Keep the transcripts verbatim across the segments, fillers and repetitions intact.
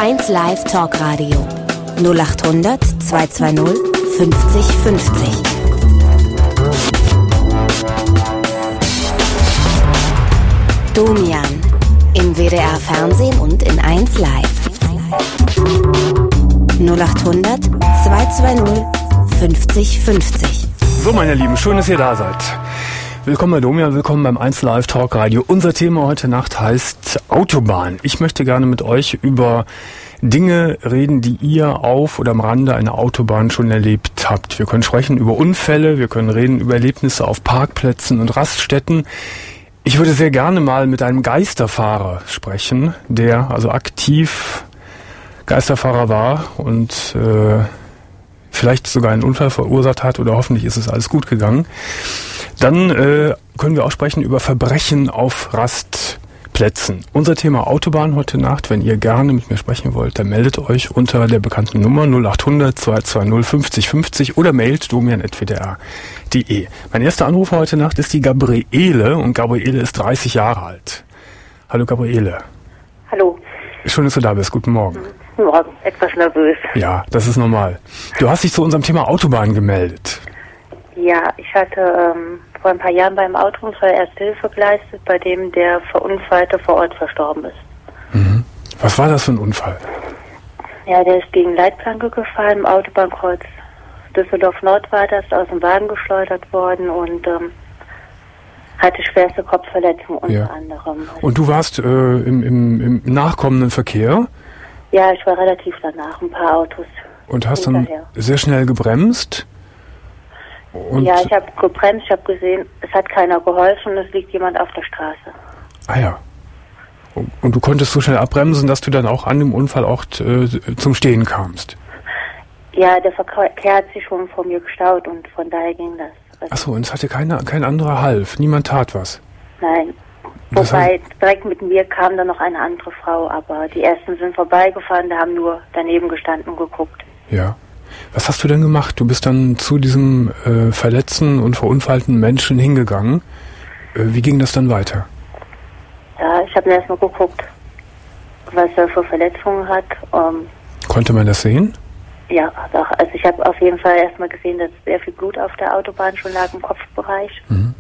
eins Live Talkradio null acht hundert zweihundertzweißig fünfzig fünfzig. Domian im W D R Fernsehen und in eins Live. null acht hundert zweihundertzweißig fünfzig fünfzig. So, meine Lieben, schön, dass ihr da seid. Willkommen bei Domian, willkommen beim eins Live Talk Radio. Unser Thema heute Nacht heißt Autobahn. Ich möchte gerne mit euch über Dinge reden, die ihr auf oder am Rande einer Autobahn schon erlebt habt. Wir können sprechen über Unfälle, wir können reden über Erlebnisse auf Parkplätzen und Raststätten. Ich würde sehr gerne mal mit einem Geisterfahrer sprechen, der also aktiv Geisterfahrer war und äh, vielleicht sogar einen Unfall verursacht hat oder hoffentlich ist es alles gut gegangen. Dann äh, können wir auch sprechen über Verbrechen auf Rastplätzen. Unser Thema Autobahn heute Nacht. Wenn ihr gerne mit mir sprechen wollt, dann meldet euch unter der bekannten Nummer null acht hundert zweihundertzweißig fünfzig fünfzig oder mailt domian at w d r punkt d e. Mein erster Anrufer heute Nacht ist die Gabriele und Gabriele ist dreißig Jahre alt. Hallo Gabriele. Hallo. Schön, dass du da bist. Guten Morgen. Guten Morgen. Etwas nervös. Ja, das ist normal. Du hast dich zu unserem Thema Autobahn gemeldet. Ja, ich hatte ähm, vor ein paar Jahren beim Autounfall Erste Hilfe geleistet, bei dem der Verunfallte vor Ort verstorben ist. Mhm. Was war das für ein Unfall? Ja, der ist gegen Leitplanke gefallen, im Autobahnkreuz Düsseldorf-Nord war das, aus dem Wagen geschleudert worden und ähm, hatte schwerste Kopfverletzungen unter ja. anderem. Und du warst äh, im, im, im nachkommenden Verkehr? Ja, ich war relativ danach, ein paar Autos. Und hast hinterher. Dann sehr schnell gebremst? Und ja, ich habe gebremst, ich habe gesehen, es hat keiner geholfen, es liegt jemand auf der Straße. Ah ja. Und, und du konntest so schnell abbremsen, dass du dann auch an dem Unfall auch äh, zum Stehen kamst? Ja, der Verkehr hat sich schon vor mir gestaut und von daher ging das. Also Achso, und es hatte keine, kein anderer Half, niemand tat was? Nein. Das Wobei, heißt, direkt mit mir kam dann noch eine andere Frau, aber die ersten sind vorbeigefahren, die haben nur daneben gestanden und geguckt. Ja. Was hast du denn gemacht? Du bist dann zu diesem äh, verletzten und verunfallten Menschen hingegangen. Äh, wie ging das dann weiter? Ja, ich habe mir erstmal geguckt, was er für Verletzungen hat. Ähm, Konnte man das sehen? Ja, doch. Also ich habe auf jeden Fall erstmal gesehen, dass sehr viel Blut auf der Autobahn schon lag im Kopfbereich. Mhm.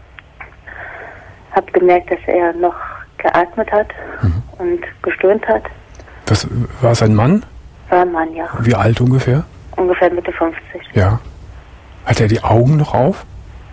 Habe gemerkt, dass er noch geatmet hat mhm. und gestöhnt hat. Das, war es ein Mann? War ein Mann, ja. Wie alt ungefähr? Ungefähr Mitte fünfzig. Ja. Hat er die Augen noch auf?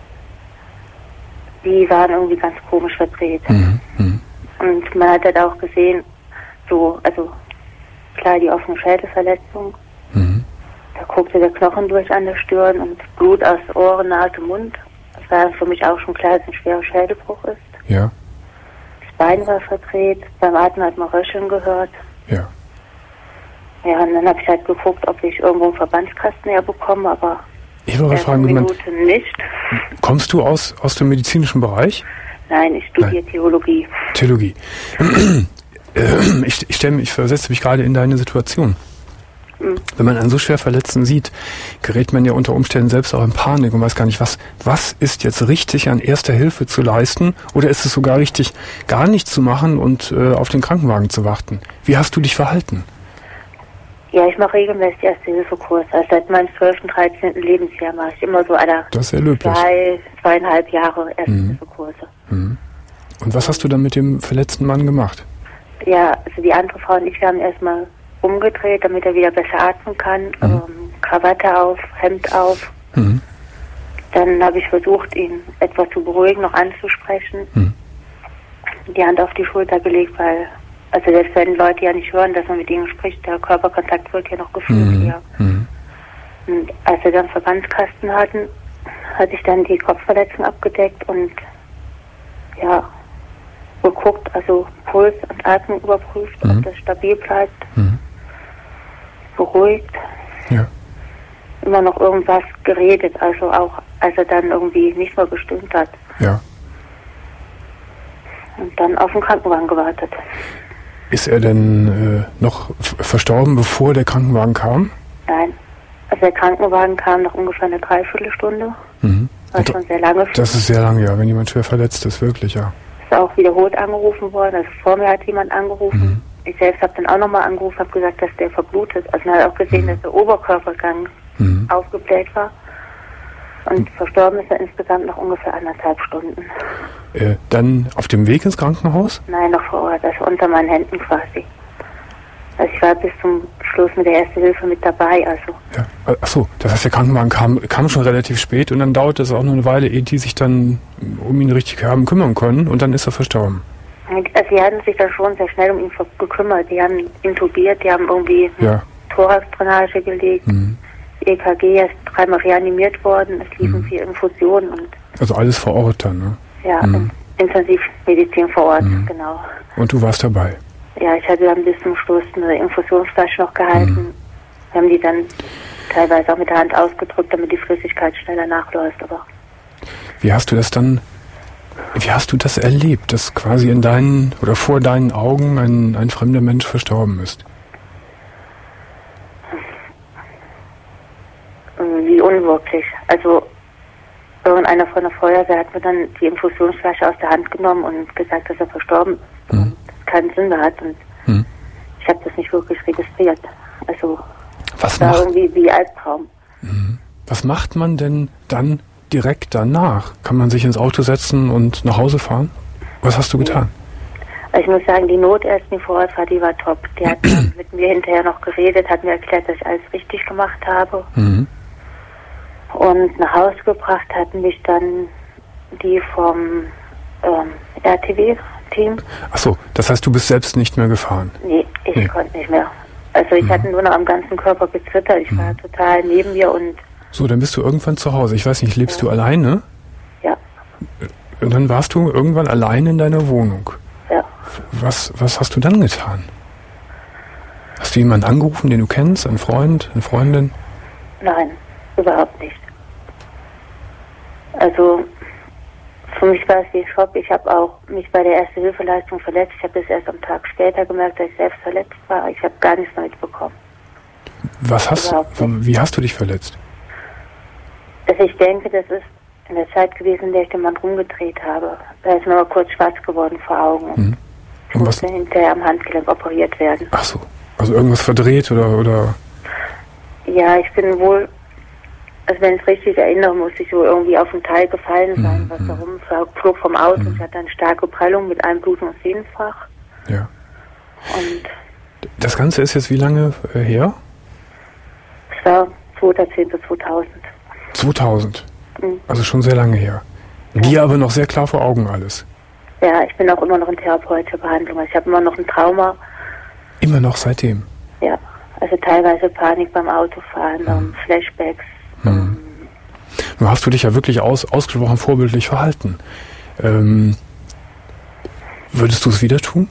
Die waren irgendwie ganz komisch verdreht. Mhm. Mhm. Und man hat halt auch gesehen, so, also klar, die offene Schädelverletzung. Mhm. Da guckte der Knochen durch an der Stirn und Blut aus Ohren, Nase, Mund. Das war für mich auch schon klar, dass es ein schwerer Schädelbruch ist. Ja. Das Bein war verdreht, beim Atmen hat man Röcheln gehört. Ja. Ja, und dann habe ich halt geguckt, ob ich irgendwo einen Verbandskasten herbekomme, aber ich wollte fragen, Minute man, nicht. Kommst du aus, aus dem medizinischen Bereich? Nein, ich studiere Nein. Theologie. Theologie. ich, ich, stelle, ich versetze mich gerade in deine Situation. Mhm. Wenn man einen so schwer Verletzten sieht, gerät man ja unter Umständen selbst auch in Panik und weiß gar nicht, was, was ist jetzt richtig an erster Hilfe zu leisten oder ist es sogar richtig, gar nichts zu machen und äh, auf den Krankenwagen zu warten? Wie hast du dich verhalten? Ja, ich mache regelmäßig Erste-Hilfe-Kurs. Also seit meinem zwölften, dreizehnten Lebensjahr mache ich immer so alle zwei, zweieinhalb Jahre Erste-Hilfe-Kurse. Mhm. Und was hast du dann mit dem verletzten Mann gemacht? Ja, also die andere Frau und ich, wir haben erstmal umgedreht, damit er wieder besser atmen kann. Mhm. Ähm, Krawatte auf, Hemd auf. Mhm. Dann habe ich versucht, ihn etwas zu beruhigen, noch anzusprechen. Mhm. Die Hand auf die Schulter gelegt, weil also selbst wenn Leute ja nicht hören, dass man mit ihnen spricht, der Körperkontakt wird ja noch gefühlt mhm. hier. Mhm. Und als wir dann Verbandskasten hatten, hatte ich dann die Kopfverletzung abgedeckt und ja, geguckt, also Puls und Atmung überprüft, mhm. ob das stabil bleibt, mhm. beruhigt. Ja. Immer noch irgendwas geredet, also auch als er dann irgendwie nicht mehr gestimmt hat. Ja. Und dann auf den Krankenwagen gewartet. Ist er denn äh, noch f- verstorben, bevor der Krankenwagen kam? Nein. Also der Krankenwagen kam nach ungefähr eine Dreiviertelstunde. Mhm. Das ist schon sehr lange. Das ist sehr lange, ja, wenn jemand schwer verletzt ist, wirklich, ja. Ist auch wiederholt angerufen worden. Also vor mir hat jemand angerufen. ich selbst habe dann auch nochmal angerufen, habe gesagt, dass der verblutet. Also man hat auch gesehen, mhm. dass der Oberkörpergang mhm. aufgebläht war. Und mhm. verstorben ist er insgesamt noch ungefähr anderthalb Stunden. Äh, dann auf dem Weg ins Krankenhaus? Nein, noch vor Ort, also unter meinen Händen quasi. Also ich war bis zum Schluss mit der Erste Hilfe mit dabei, also. Ja. Achso, das heißt, der Krankenwagen kam, kam schon relativ spät und dann dauerte es auch noch eine Weile, ehe die sich dann um ihn richtig haben kümmern können und dann ist er verstorben. Also die hatten sich dann schon sehr schnell um ihn gekümmert. Die haben ihn intubiert, die haben irgendwie ja. Thoraxdrainage gelegt, mhm. E K G, er ist dreimal reanimiert worden, es liefen mhm. vier Infusionen. Und also alles vor Ort dann, ne? Ja, mhm. Intensivmedizin vor Ort, mhm. genau. Und du warst dabei? Ja, ich hatte dann bis zum Schluss eine Infusionsflasche noch gehalten. Mhm. Wir haben die dann teilweise auch mit der Hand ausgedrückt, damit die Flüssigkeit schneller nachläuft. Aber wie hast du das dann, wie hast du das erlebt, dass quasi in deinen oder vor deinen Augen ein, ein fremder Mensch verstorben ist? Wie unwirklich. Also irgendeiner von der Feuerwehr hat mir dann die Infusionsflasche aus der Hand genommen und gesagt, dass er verstorben ist. Mhm. Keinen Sinn mehr hat und hm. ich habe das nicht wirklich registriert. Also was war macht, irgendwie wie Albtraum. Mhm. Was macht man denn dann direkt danach? Kann man sich ins Auto setzen und nach Hause fahren? Was hast du getan? Also ich muss sagen, die Notärztin, die vor Ort war, die war top. Die hat mit mir hinterher noch geredet, hat mir erklärt, dass ich alles richtig gemacht habe. Mhm. Und nach Hause gebracht hatten mich dann die vom ähm, R T W-Team. Ach so, das heißt, du bist selbst nicht mehr gefahren? Nee, ich nee. konnte nicht mehr. Also ich mhm. hatte nur noch am ganzen Körper gezittert. Ich mhm. war total neben mir und... So, dann bist du irgendwann zu Hause. Ich weiß nicht, lebst ja. du alleine? Ja. Und dann warst du irgendwann allein in deiner Wohnung. Ja. Was, was hast du dann getan? Hast du jemanden angerufen, den du kennst? Einen Freund, eine Freundin? Nein, überhaupt nicht. Also... Für mich war es wie Schock. Ich habe auch mich bei der Erste-Hilfe-Leistung verletzt. Ich habe das erst am Tag später gemerkt, dass ich selbst verletzt war. Ich habe gar nichts mehr mitbekommen. Was hast du? Wie hast du dich verletzt? Also ich denke, das ist in der Zeit gewesen, in der ich den Mann rumgedreht habe. Da ist mir aber kurz schwarz geworden vor Augen. Mhm. Ich Und musste was? hinterher am Handgelenk operiert werden. Ach so. Also irgendwas verdreht oder, oder? Ja, ich bin wohl... Also wenn ich es richtig erinnere, muss ich so irgendwie auf ein Teil gefallen sein, mhm. was da rumflog vom Auto. Mhm. Ich hatte eine starke Prellung mit einem Blut- und Sehnenfach. Ja. Und das Ganze ist jetzt wie lange äh, her? Es war zweiter zehnter zweitausend. zweitausend? Mhm. Also schon sehr lange her. Ja. Dir aber noch sehr klar vor Augen alles. Ja, ich bin auch immer noch in therapeutischer Behandlung. Also ich habe immer noch ein Trauma. Immer noch seitdem? Ja, also teilweise Panik beim Autofahren, mhm. Flashbacks. Hm. Nun hast du dich ja wirklich aus, ausgesprochen vorbildlich verhalten. Ähm, würdest du es wieder tun?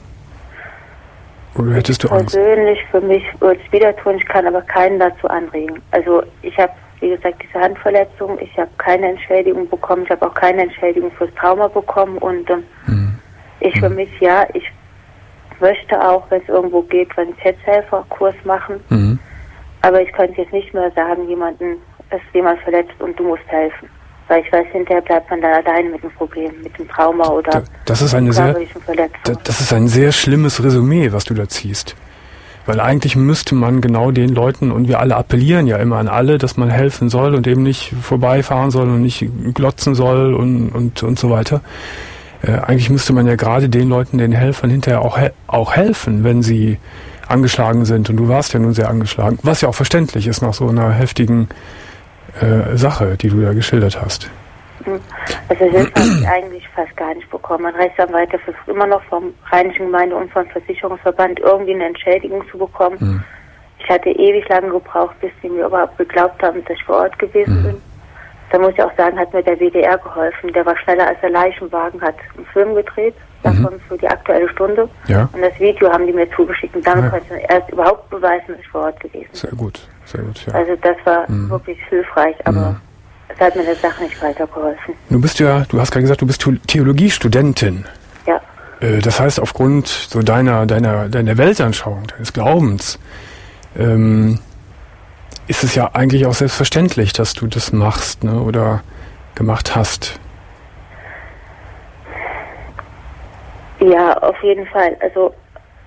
Oder hättest du Angst? Persönlich für mich würde ich es wieder tun, ich kann aber keinen dazu anregen. Also ich habe, wie gesagt, diese Handverletzung, ich habe keine Entschädigung bekommen, ich habe auch keine Entschädigung fürs Trauma bekommen und ähm, hm. ich hm. für mich, ja, ich möchte auch, wenn es irgendwo geht, Sanitätshelferkurs machen, hm. aber ich könnte jetzt nicht mehr sagen, jemanden ist jemand verletzt und du musst helfen. Weil ich weiß, hinterher bleibt man dann alleine mit dem Problem, mit dem Trauma oder das ist eine sehr, das ist ein sehr schlimmes Resümee, was du da ziehst. Weil eigentlich müsste man genau den Leuten, und wir alle appellieren ja immer an alle, dass man helfen soll und eben nicht vorbeifahren soll und nicht glotzen soll und, und, und so weiter. Äh, eigentlich müsste man ja gerade den Leuten, den Helfern hinterher auch, he- auch helfen, wenn sie angeschlagen sind. Und du warst ja nun sehr angeschlagen, was ja auch verständlich ist nach so einer heftigen Äh, Sache, die du da geschildert hast. Also Hilfe habe ich eigentlich fast gar nicht bekommen. Mein Rechtsanwalt versucht immer noch vom Rheinischen Gemeinde- und vom Versicherungsverband irgendwie eine Entschädigung zu bekommen. Mhm. Ich hatte ewig lange gebraucht, bis sie mir überhaupt geglaubt haben, dass ich vor Ort gewesen mhm. bin. Da muss ich auch sagen, hat mir der W D R geholfen. Der war schneller als der Leichenwagen, hat einen Film gedreht, davon mhm. für die Aktuelle Stunde. Ja. Und das Video haben die mir zugeschickt. Und damit ja. konnte ich erst überhaupt beweisen, dass ich vor Ort gewesen bin. Sehr gut, sehr gut, ja. Also das war mhm. wirklich hilfreich, aber mhm. es hat mir der Sache nicht weitergeholfen. Du bist ja, du hast gerade gesagt, du bist Theologiestudentin. Ja. Äh, das heißt, aufgrund so deiner, deiner, deiner Weltanschauung, deines Glaubens, ähm, ist es ja eigentlich auch selbstverständlich, dass du das machst, ne, oder gemacht hast. Ja, auf jeden Fall. Also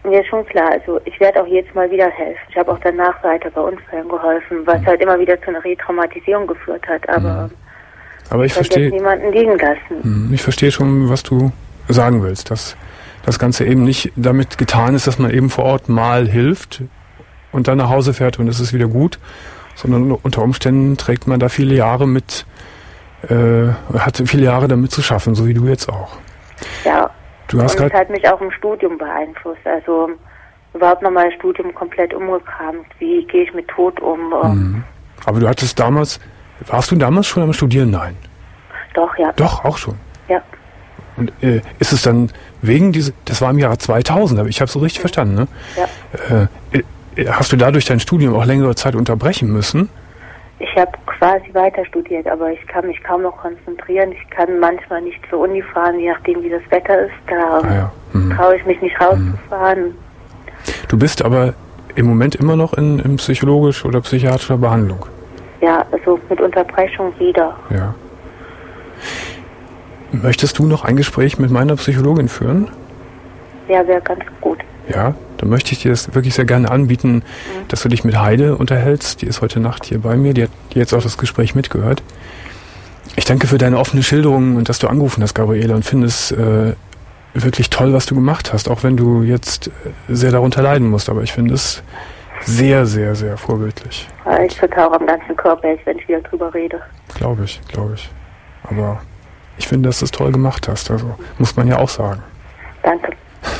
Mir ist schon klar, also ich werde auch jetzt mal wieder helfen. Ich habe auch danach weiter bei Unfällen geholfen, was halt immer wieder zu einer Retraumatisierung geführt hat, aber, aber ich verstehe jetzt niemanden liegen lassen. Ich verstehe schon, was du sagen willst, dass das Ganze eben nicht damit getan ist, dass man eben vor Ort mal hilft und dann nach Hause fährt und es ist wieder gut, sondern unter Umständen trägt man da viele Jahre mit, äh, hat viele Jahre damit zu schaffen, so wie du jetzt auch. Ja. Du hast und es hat mich auch im Studium beeinflusst. Also überhaupt nochmal das Studium komplett umgekramt. Wie gehe ich mit Tod um? Mhm. Aber du hattest damals, warst du damals schon am Studieren? Nein. Doch, ja. Doch, auch schon? Ja. Und äh, ist es dann wegen diese, das war im Jahre zweitausend, aber ich habe es so richtig mhm. verstanden, ne? Ja. Äh, hast du dadurch dein Studium auch längere Zeit unterbrechen müssen? Ich habe quasi weiter studiert, aber ich kann mich kaum noch konzentrieren. Ich kann manchmal nicht zur Uni fahren, je nachdem wie das Wetter ist. Da ah ja. mhm. traue ich mich nicht rauszufahren. Mhm. Du bist aber im Moment immer noch in, in psychologisch oder psychiatrischer Behandlung? Ja, also mit Unterbrechung wieder. Ja. Möchtest du noch ein Gespräch mit meiner Psychologin führen? Ja, wäre ganz gut. Ja, dann möchte ich dir das wirklich sehr gerne anbieten, mhm. dass du dich mit Heide unterhältst. Die ist heute Nacht hier bei mir, die hat jetzt auch das Gespräch mitgehört. Ich danke für deine offene Schilderung und dass du angerufen hast, Gabriele, und finde es äh, wirklich toll, was du gemacht hast, auch wenn du jetzt sehr darunter leiden musst. Aber ich finde es sehr, sehr, sehr vorbildlich. Ja, ich vertauche am ganzen Körper jetzt, wenn ich wieder drüber rede. Glaube ich, glaube ich. Aber ich finde, dass du es toll gemacht hast. Also muss man ja auch sagen. Danke.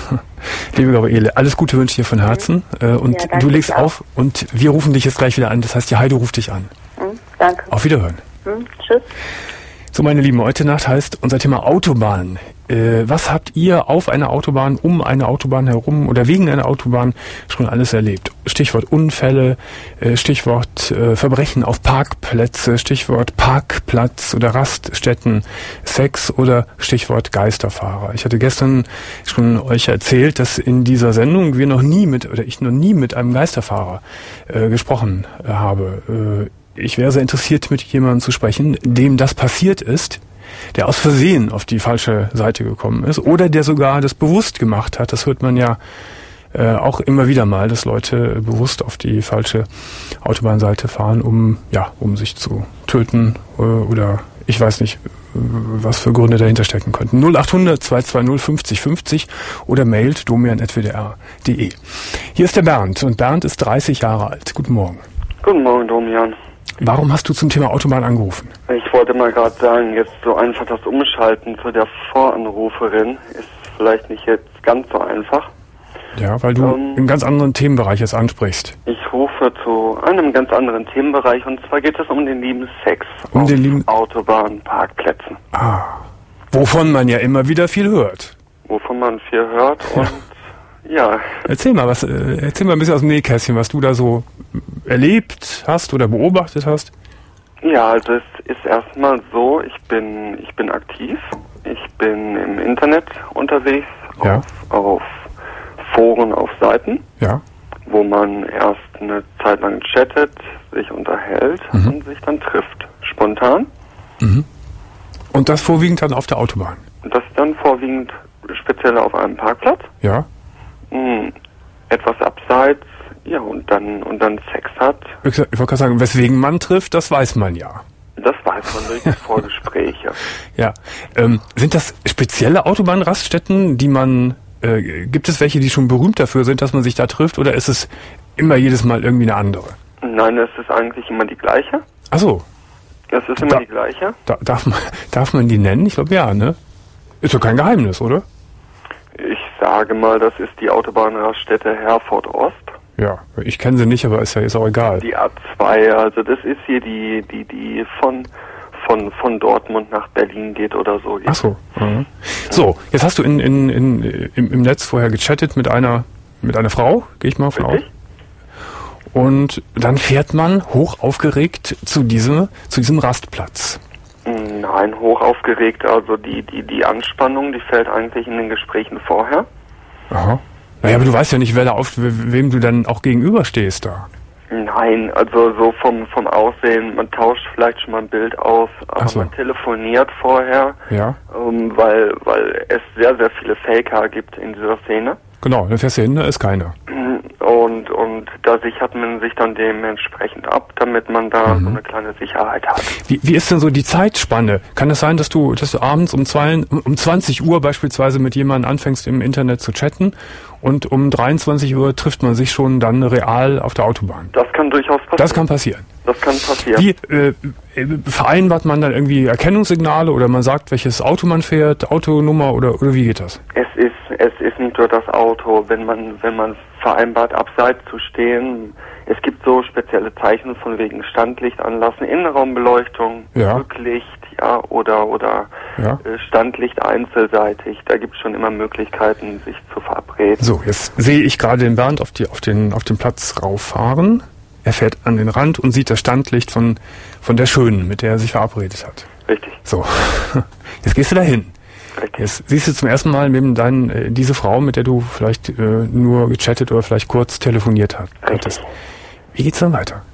Liebe Gabriele, alles Gute wünsche ich dir von Herzen. Mhm. Und ja, du legst auf und wir rufen dich jetzt gleich wieder an. Das heißt, die Heide ruft dich an. Mhm, danke. Auf Wiederhören. Mhm, tschüss. So, meine Lieben, heute Nacht heißt unser Thema Autobahn. Äh, was habt ihr auf einer Autobahn, um eine Autobahn herum oder wegen einer Autobahn schon alles erlebt? Stichwort Unfälle, äh, Stichwort äh, Verbrechen auf Parkplätze, Stichwort Parkplatz oder Raststätten, Sex oder Stichwort Geisterfahrer. Ich hatte gestern schon euch erzählt, dass in dieser Sendung wir noch nie mit, oder ich noch nie mit einem Geisterfahrer äh, gesprochen äh, habe. Äh, Ich wäre sehr interessiert, mit jemandem zu sprechen, dem das passiert ist, der aus Versehen auf die falsche Seite gekommen ist oder der sogar das bewusst gemacht hat. Das hört man ja äh, auch immer wieder mal, dass Leute bewusst auf die falsche Autobahnseite fahren, um ja, um sich zu töten äh, oder ich weiß nicht, was für Gründe dahinter stecken könnten. null acht hundert zwei zwei null fünfzig fünfzig oder mailt domian at w d r punkt d e. Hier ist der Bernd und Bernd ist dreißig Jahre alt. Guten Morgen. Guten Morgen, Domian. Warum hast du zum Thema Autobahn angerufen? Ich wollte mal gerade sagen, jetzt so einfach das Umschalten zu der Voranruferin ist vielleicht nicht jetzt ganz so einfach. Ja, weil du ähm, einen ganz anderen Themenbereich jetzt ansprichst. Ich rufe zu einem ganz anderen Themenbereich und zwar geht es um den lieben Sex um auf den lieben Autobahnparkplätzen. Ah, wovon man ja immer wieder viel hört. Wovon man viel hört und ja. Erzähl mal, was, äh, erzähl mal ein bisschen aus dem Nähkästchen, was du da so erlebt hast oder beobachtet hast. Ja, also es ist erstmal so, ich bin ich bin aktiv, ich bin im Internet unterwegs, ja. auf, auf Foren, auf Seiten, ja. wo man erst eine Zeit lang chattet, sich unterhält mhm. und sich dann trifft, spontan. Mhm. Und das vorwiegend dann auf der Autobahn? Das dann vorwiegend speziell auf einem Parkplatz. Ja. Mh, etwas abseits, ja, und dann und dann Sex hat. Ich wollte gerade sagen, weswegen man trifft, das weiß man ja. Das weiß man durch die Vorgespräche. Ja. Ähm, sind das spezielle Autobahnraststätten, die man, äh, gibt es welche, die schon berühmt dafür sind, dass man sich da trifft, oder ist es immer jedes Mal irgendwie eine andere? Nein, es ist eigentlich immer die gleiche. Ach so. Es ist immer da, die gleiche. Da, darf man, darf man die nennen? Ich glaube ja, ne? Ist doch kein Geheimnis, oder? Ich sage mal, das ist die Autobahnraststätte Herford Ost. Ja, ich kenne sie nicht, aber ist ja ist auch egal. Die A zwei, also das ist hier die, die, die von, von, von Dortmund nach Berlin geht oder so. Ach so. Mhm. So, jetzt hast du in, in, in, im, im Netz vorher gechattet mit einer, mit einer Frau, gehe ich mal von aus. Und dann fährt man hoch aufgeregt zu diesem, zu diesem Rastplatz. Nein, hoch aufgeregt, also die, die, die Anspannung, die fällt eigentlich in den Gesprächen vorher. Aha. Naja, aber du weißt ja nicht, wer da auf, wem du dann auch gegenüberstehst da. Nein, also so vom, vom Aussehen, man tauscht vielleicht schon mal ein Bild aus, aber so. Man telefoniert vorher, ja. ähm, weil, weil es sehr, sehr viele Faker gibt in dieser Szene. genau, dann fährst du hin, da ist keiner. Und, und da sichert man sich dann dementsprechend ab, damit man da mhm. so eine kleine Sicherheit hat. Wie, wie ist denn so die Zeitspanne? Kann es sein, dass du, dass du abends um, zwei, um zwanzig Uhr beispielsweise mit jemandem anfängst im Internet zu chatten und um dreiundzwanzig Uhr trifft man sich schon dann real auf der Autobahn? Das kann durchaus passieren. Das kann passieren. Das kann passieren. Wie äh, vereinbart man dann irgendwie Erkennungssignale oder man sagt, welches Auto man fährt, Autonummer oder, oder wie geht das? Es ist, es ist nicht nur das Auto, wenn man, wenn man vereinbart, abseits zu stehen. Es gibt so spezielle Zeichen von wegen Standlicht anlassen, Innenraumbeleuchtung, ja. Rücklicht, ja, oder, oder ja. äh, Standlicht einzelseitig. Da gibt es schon immer Möglichkeiten, sich zu verabreden. So, jetzt sehe ich gerade den Bernd auf, die, auf, den, auf den Platz rauffahren. Er fährt an den Rand und sieht das Standlicht von, von der Schönen, mit der er sich verabredet hat. Richtig. So, jetzt gehst du dahin. Richtig. Jetzt siehst du zum ersten Mal neben deinen, äh, diese Frau, mit der du vielleicht äh, nur gechattet oder vielleicht kurz telefoniert hast. Richtig. Wie geht's dann weiter?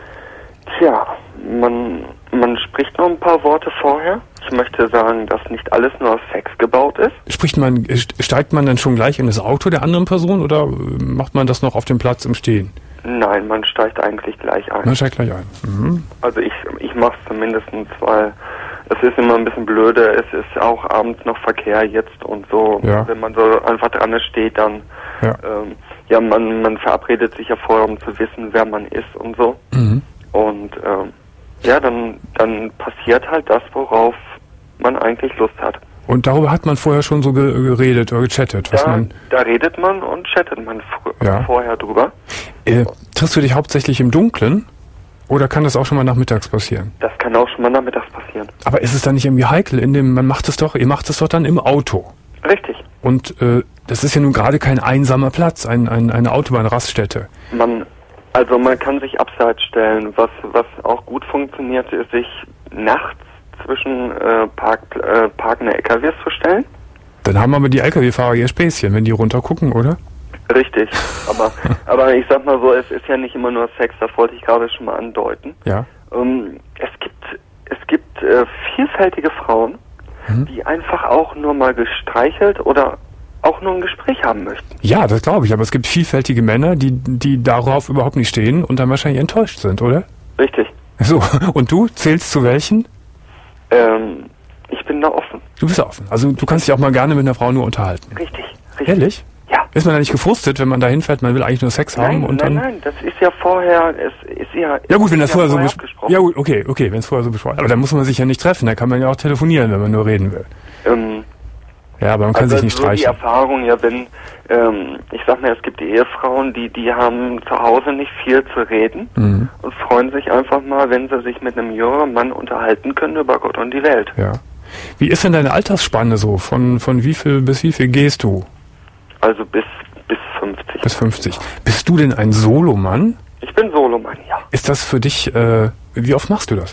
Tja, man, man spricht noch ein paar Worte vorher. Ich möchte sagen, dass nicht alles nur aus Sex gebaut ist. Spricht man, steigt man dann schon gleich in das Auto der anderen Person oder macht man das noch auf dem Platz im Stehen? Nein, man steigt eigentlich gleich ein. Man steigt gleich ein. Mhm. Also ich, ich mache es zumindest, weil es ist immer ein bisschen blöde. Es ist auch abends noch Verkehr jetzt und so. Ja. Wenn man so einfach dran steht, dann ja, ähm, ja man, man verabredet sich ja vorher, um zu wissen, wer man ist und so. Mhm. Und ähm, ja, dann, dann passiert halt das, worauf man eigentlich Lust hat. Und darüber hat man vorher schon so ge- geredet oder gechattet? Was Da, man da redet man und chattet man fr- Ja. vorher drüber. äh, triffst du dich hauptsächlich im Dunkeln oder kann das auch schon mal nachmittags passieren? Das kann auch schon mal nachmittags passieren. Aber ist es dann nicht irgendwie heikel, in dem, man macht es doch, ihr macht es doch dann im Auto. Richtig. Und äh, das ist ja nun gerade kein einsamer Platz, ein, ein, eine Autobahnraststätte. Man, also man kann sich abseits stellen. Was, was auch gut funktioniert, ist sich nachts zwischen äh, Park, äh, parkende L K Ws zu stellen. Dann haben aber die L K W-Fahrer ihr Späßchen, wenn die runter gucken, oder? Richtig. Aber, aber ich sag mal so, es ist ja nicht immer nur Sex, das wollte ich gerade schon mal andeuten. Ja. Ähm, es gibt, es gibt äh, vielfältige Frauen, Mhm. die einfach auch nur mal gestreichelt oder auch nur ein Gespräch haben möchten. Ja, das glaube ich, aber es gibt vielfältige Männer, die, die darauf überhaupt nicht stehen und dann wahrscheinlich enttäuscht sind, oder? Richtig. So, und du zählst zu welchen? Ähm, ich bin da offen. Du bist offen. Also du kannst dich auch mal gerne mit einer Frau nur unterhalten. Richtig. Richtig. Ehrlich? Ja. Ist man da nicht gefrustet, wenn man da hinfährt, man will eigentlich nur Sex haben Nein, und nein, dann... nein, das ist ja vorher, es ist ja... Ja gut, wenn das ist ja vorher so vorher besprochen... abgesprochen. Ja gut, okay, okay, wenn es vorher so besprochen... Aber dann muss man sich ja nicht treffen, da kann man ja auch telefonieren, wenn man nur reden will. Ähm, Ja, aber man kann also sich nicht so streichen. die Erfahrung, ja, wenn, ähm, ich sag mal, es gibt Ehefrauen, die, die haben zu Hause nicht viel zu reden Mhm. und freuen sich einfach mal, wenn sie sich mit einem jüngeren Mann unterhalten können über Gott und die Welt. Ja. Wie ist denn deine Altersspanne so? Von, von wie viel bis wie viel gehst du? Also bis, bis fünfzig. Bis fünfzig. Bist du denn ein Solomann? Ich bin Solomann, ja. Ist das für dich, äh, wie oft machst du das?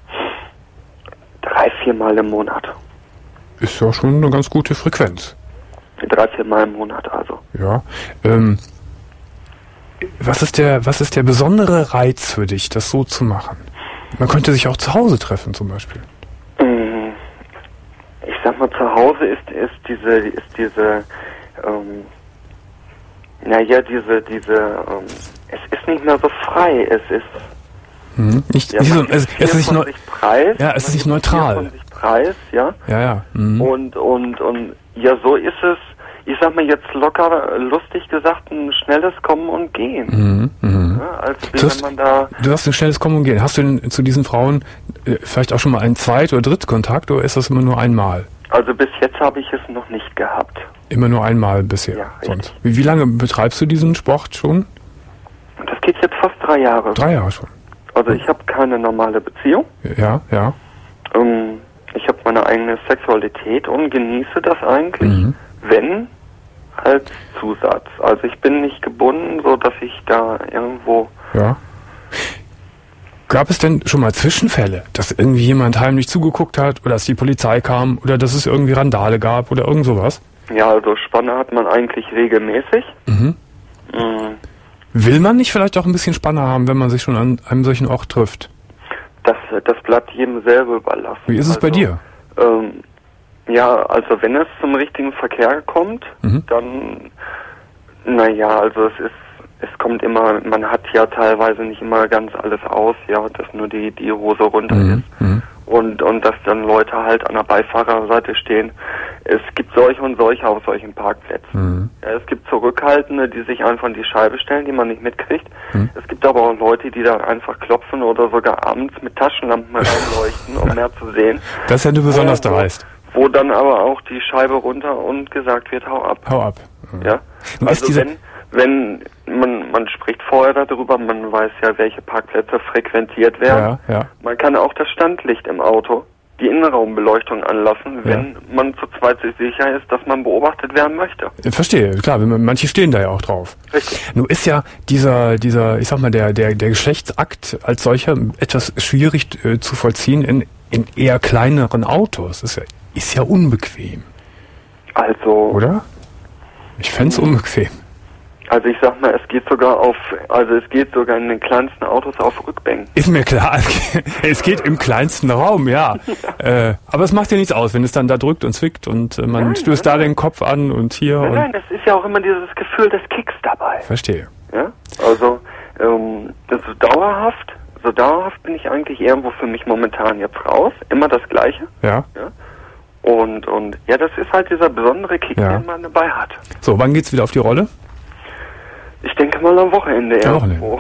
Drei, vier Mal im Monat. Ist ja schon eine ganz gute Frequenz. Drei, vier Mal im Monat also. Ja. Ähm, was ist der, was ist der besondere Reiz für dich, das so zu machen? Man könnte sich auch zu Hause treffen, zum Beispiel. Mm, Ich sag mal, zu Hause ist, ist diese, ist diese, ähm, naja, diese, diese, ähm, es ist nicht mehr so frei, es ist, Mhm. Nicht, ja, nicht so, man es, gibt es ist viel nicht von neu, sich preis, ja, es ist man nicht gibt neutral. viel von sich preis, ja, ja, ja. Mhm. und, und, und, ja, so ist es, ich sag mal jetzt locker, lustig gesagt, ein schnelles Kommen und Gehen. Mhm. Mhm. Ja, als Du hast- wenn man da, Du hast ein schnelles Kommen und Gehen. Hast du denn zu diesen Frauen äh, vielleicht auch schon mal einen Zweit- oder Drittkontakt oder ist das immer nur einmal? also bis jetzt habe ich es noch nicht gehabt. Immer nur einmal bisher. Ja, richtig. Sonst. Wie, wie lange betreibst du diesen Sport schon? Und das geht jetzt fast drei Jahre. Drei Jahre schon. Also ich habe keine normale Beziehung. Ja, ja. Ähm, ich habe meine eigene Sexualität und genieße das eigentlich, Mhm. wenn als Zusatz. Also ich bin nicht gebunden, so dass ich da irgendwo... Ja. Gab es denn schon mal Zwischenfälle, dass irgendwie jemand heimlich zugeguckt hat oder dass die Polizei kam oder dass es irgendwie Randale gab oder irgend sowas? Ja, also Spanne hat man eigentlich regelmäßig. Mhm. Mm, Will man nicht vielleicht auch ein bisschen Spanne haben, wenn man sich schon an einem solchen Ort trifft? Das, das bleibt jedem selber überlassen. Wie ist es bei Also, dir? Ähm, ja, also wenn es zum richtigen Verkehr kommt, Mhm. dann Naja, also es ist, es kommt immer, man hat ja teilweise nicht immer ganz alles aus, ja, dass nur die, die Hose runter Mhm. ist. Mhm. Und, und dass dann Leute halt an der Beifahrerseite stehen. Es gibt solche und solche auf solchen Parkplätzen. Mhm. Ja, es gibt Zurückhaltende, die sich einfach an die Scheibe stellen, die man nicht mitkriegt. Mhm. Es gibt aber auch Leute, die da einfach klopfen oder sogar abends mit Taschenlampen reinleuchten, um mehr zu sehen. Das ist ja nur besonders Wo- wo- dreist. Wo dann aber auch die Scheibe runter und gesagt wird, hau ab. Hau ab. Ja? Nun ist Also diese- wenn, wenn man, man spricht vorher darüber, man weiß ja, welche Parkplätze frequentiert werden. Ja, ja. Man kann auch das Standlicht im Auto, die Innenraumbeleuchtung anlassen, wenn man zu zweit sich sicher ist, dass man beobachtet werden möchte. Ich verstehe, klar, wenn man, manche stehen da ja auch drauf. Richtig. Nun ist ja dieser, dieser, ich sag mal, der, der, der Geschlechtsakt als solcher etwas schwierig äh, zu vollziehen in, in eher kleineren Autos. Das ist ja, ist ja unbequem, Also, oder? Ich fänd's unbequem. also ich sag mal, es geht sogar auf, also es geht sogar in den kleinsten Autos auf Rückbänken. Ist mir klar, es geht im kleinsten Raum, ja. äh, aber es macht ja nichts aus, wenn es dann da drückt und zwickt und äh, man Nein, stößt nein, da nein. den Kopf an und hier Nein, und... nein, das ist ja auch immer dieses Gefühl des Kicks dabei. Verstehe. Ja? Also, ähm, das so dauerhaft, so dauerhaft bin ich eigentlich irgendwo für mich momentan jetzt raus. Immer das Gleiche. Ja. Ja? Und, und, ja, das ist halt dieser besondere Kick, Ja. den man dabei hat. So, wann geht's wieder auf die Rolle? Ich denke mal am Wochenende Am irgendwo.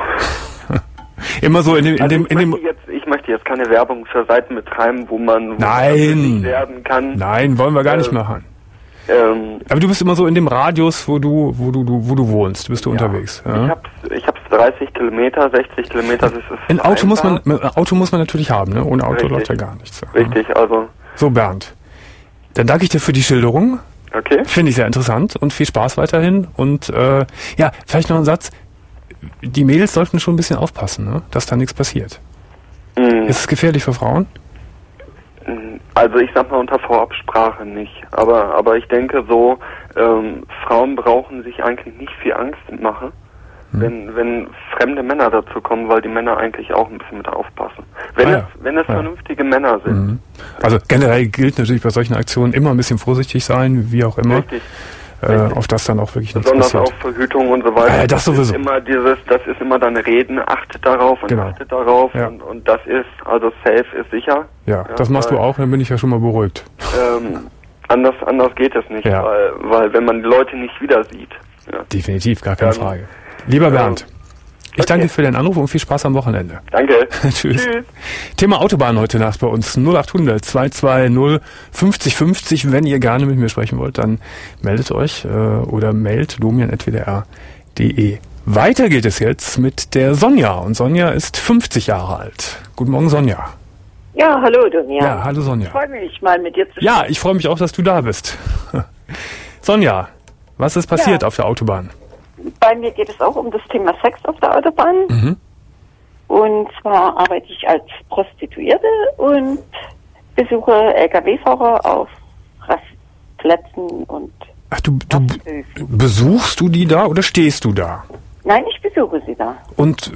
Immer so in dem... In Also dem, ich, in dem möchte jetzt, ich möchte jetzt keine Werbung für Seiten betreiben, wo man, wo man Nein. fündig werden kann. Nein, wollen wir gar nicht Ähm, machen. Ähm, Aber du bist immer so in dem Radius, wo du, wo du, du wo du wohnst. Du bist du unterwegs. Ich Ja? hab's, ich hab's dreißig Kilometer, sechzig Kilometer, das ist Ein Auto muss man, vereinbar. ein Auto muss man natürlich haben, ne? Ohne Auto Richtig. läuft ja gar nichts. Ja. Richtig, also, So, Bernd. Dann danke ich dir für die Schilderung. okay. Finde ich sehr interessant und viel Spaß weiterhin. Und äh, ja, vielleicht noch ein Satz. Die Mädels sollten schon ein bisschen aufpassen, ne? Dass da nichts passiert. Mhm. Ist es gefährlich für Frauen? Also ich sag mal unter Vorabsprache nicht, aber aber ich denke so, ähm, Frauen brauchen sich eigentlich nicht viel Angst machen, Hm. wenn wenn fremde Männer dazu kommen, weil die Männer eigentlich auch ein bisschen mit aufpassen. Wenn Ah ja. es wenn es Ah ja. vernünftige Männer sind. Mhm. Also generell gilt natürlich bei solchen Aktionen immer ein bisschen vorsichtig sein, wie auch immer. Richtig. Äh, richtig. auf das dann auch wirklich nichts Besonders passiert. auch Verhütung und so weiter. Ah ja, das sowieso. ist immer dieses, das ist immer dann Reden, achtet darauf und Genau. achtet darauf Ja. und, und das ist, also safe ist sicher. Ja, das machst weil, du auch, dann bin ich ja schon mal beruhigt. Ähm, anders, anders geht es nicht, Ja. weil, weil wenn man die Leute nicht wieder sieht. Ja. Definitiv, gar keine Dann- Frage. Lieber Bernd, ich okay. danke für den Anruf und viel Spaß am Wochenende. Danke. Tschüss. Tschüss. Thema Autobahn heute Nacht bei uns null acht hundert zwei zwei null fünfzig fünfzig. Wenn ihr gerne mit mir sprechen wollt, dann meldet euch äh, oder mailt domian at w d r punkt d e. Weiter geht es jetzt mit der Sonja und Sonja ist fünfzig Jahre alt. Guten Morgen, Sonja. Ja, hallo Domian. Ja, hallo Sonja. Ich freue mich mal mit dir zu Ja, sprechen. ich freue mich auch, dass du da bist. Sonja, was ist passiert Ja. auf der Autobahn? Bei mir geht es auch um das Thema Sex auf der Autobahn. Mhm. Und zwar arbeite ich als Prostituierte und besuche L K W-Fahrer auf Rastplätzen und Ach, du, du Rasthöfen. besuchst du die da oder stehst du da? Nein, ich besuche sie da. Und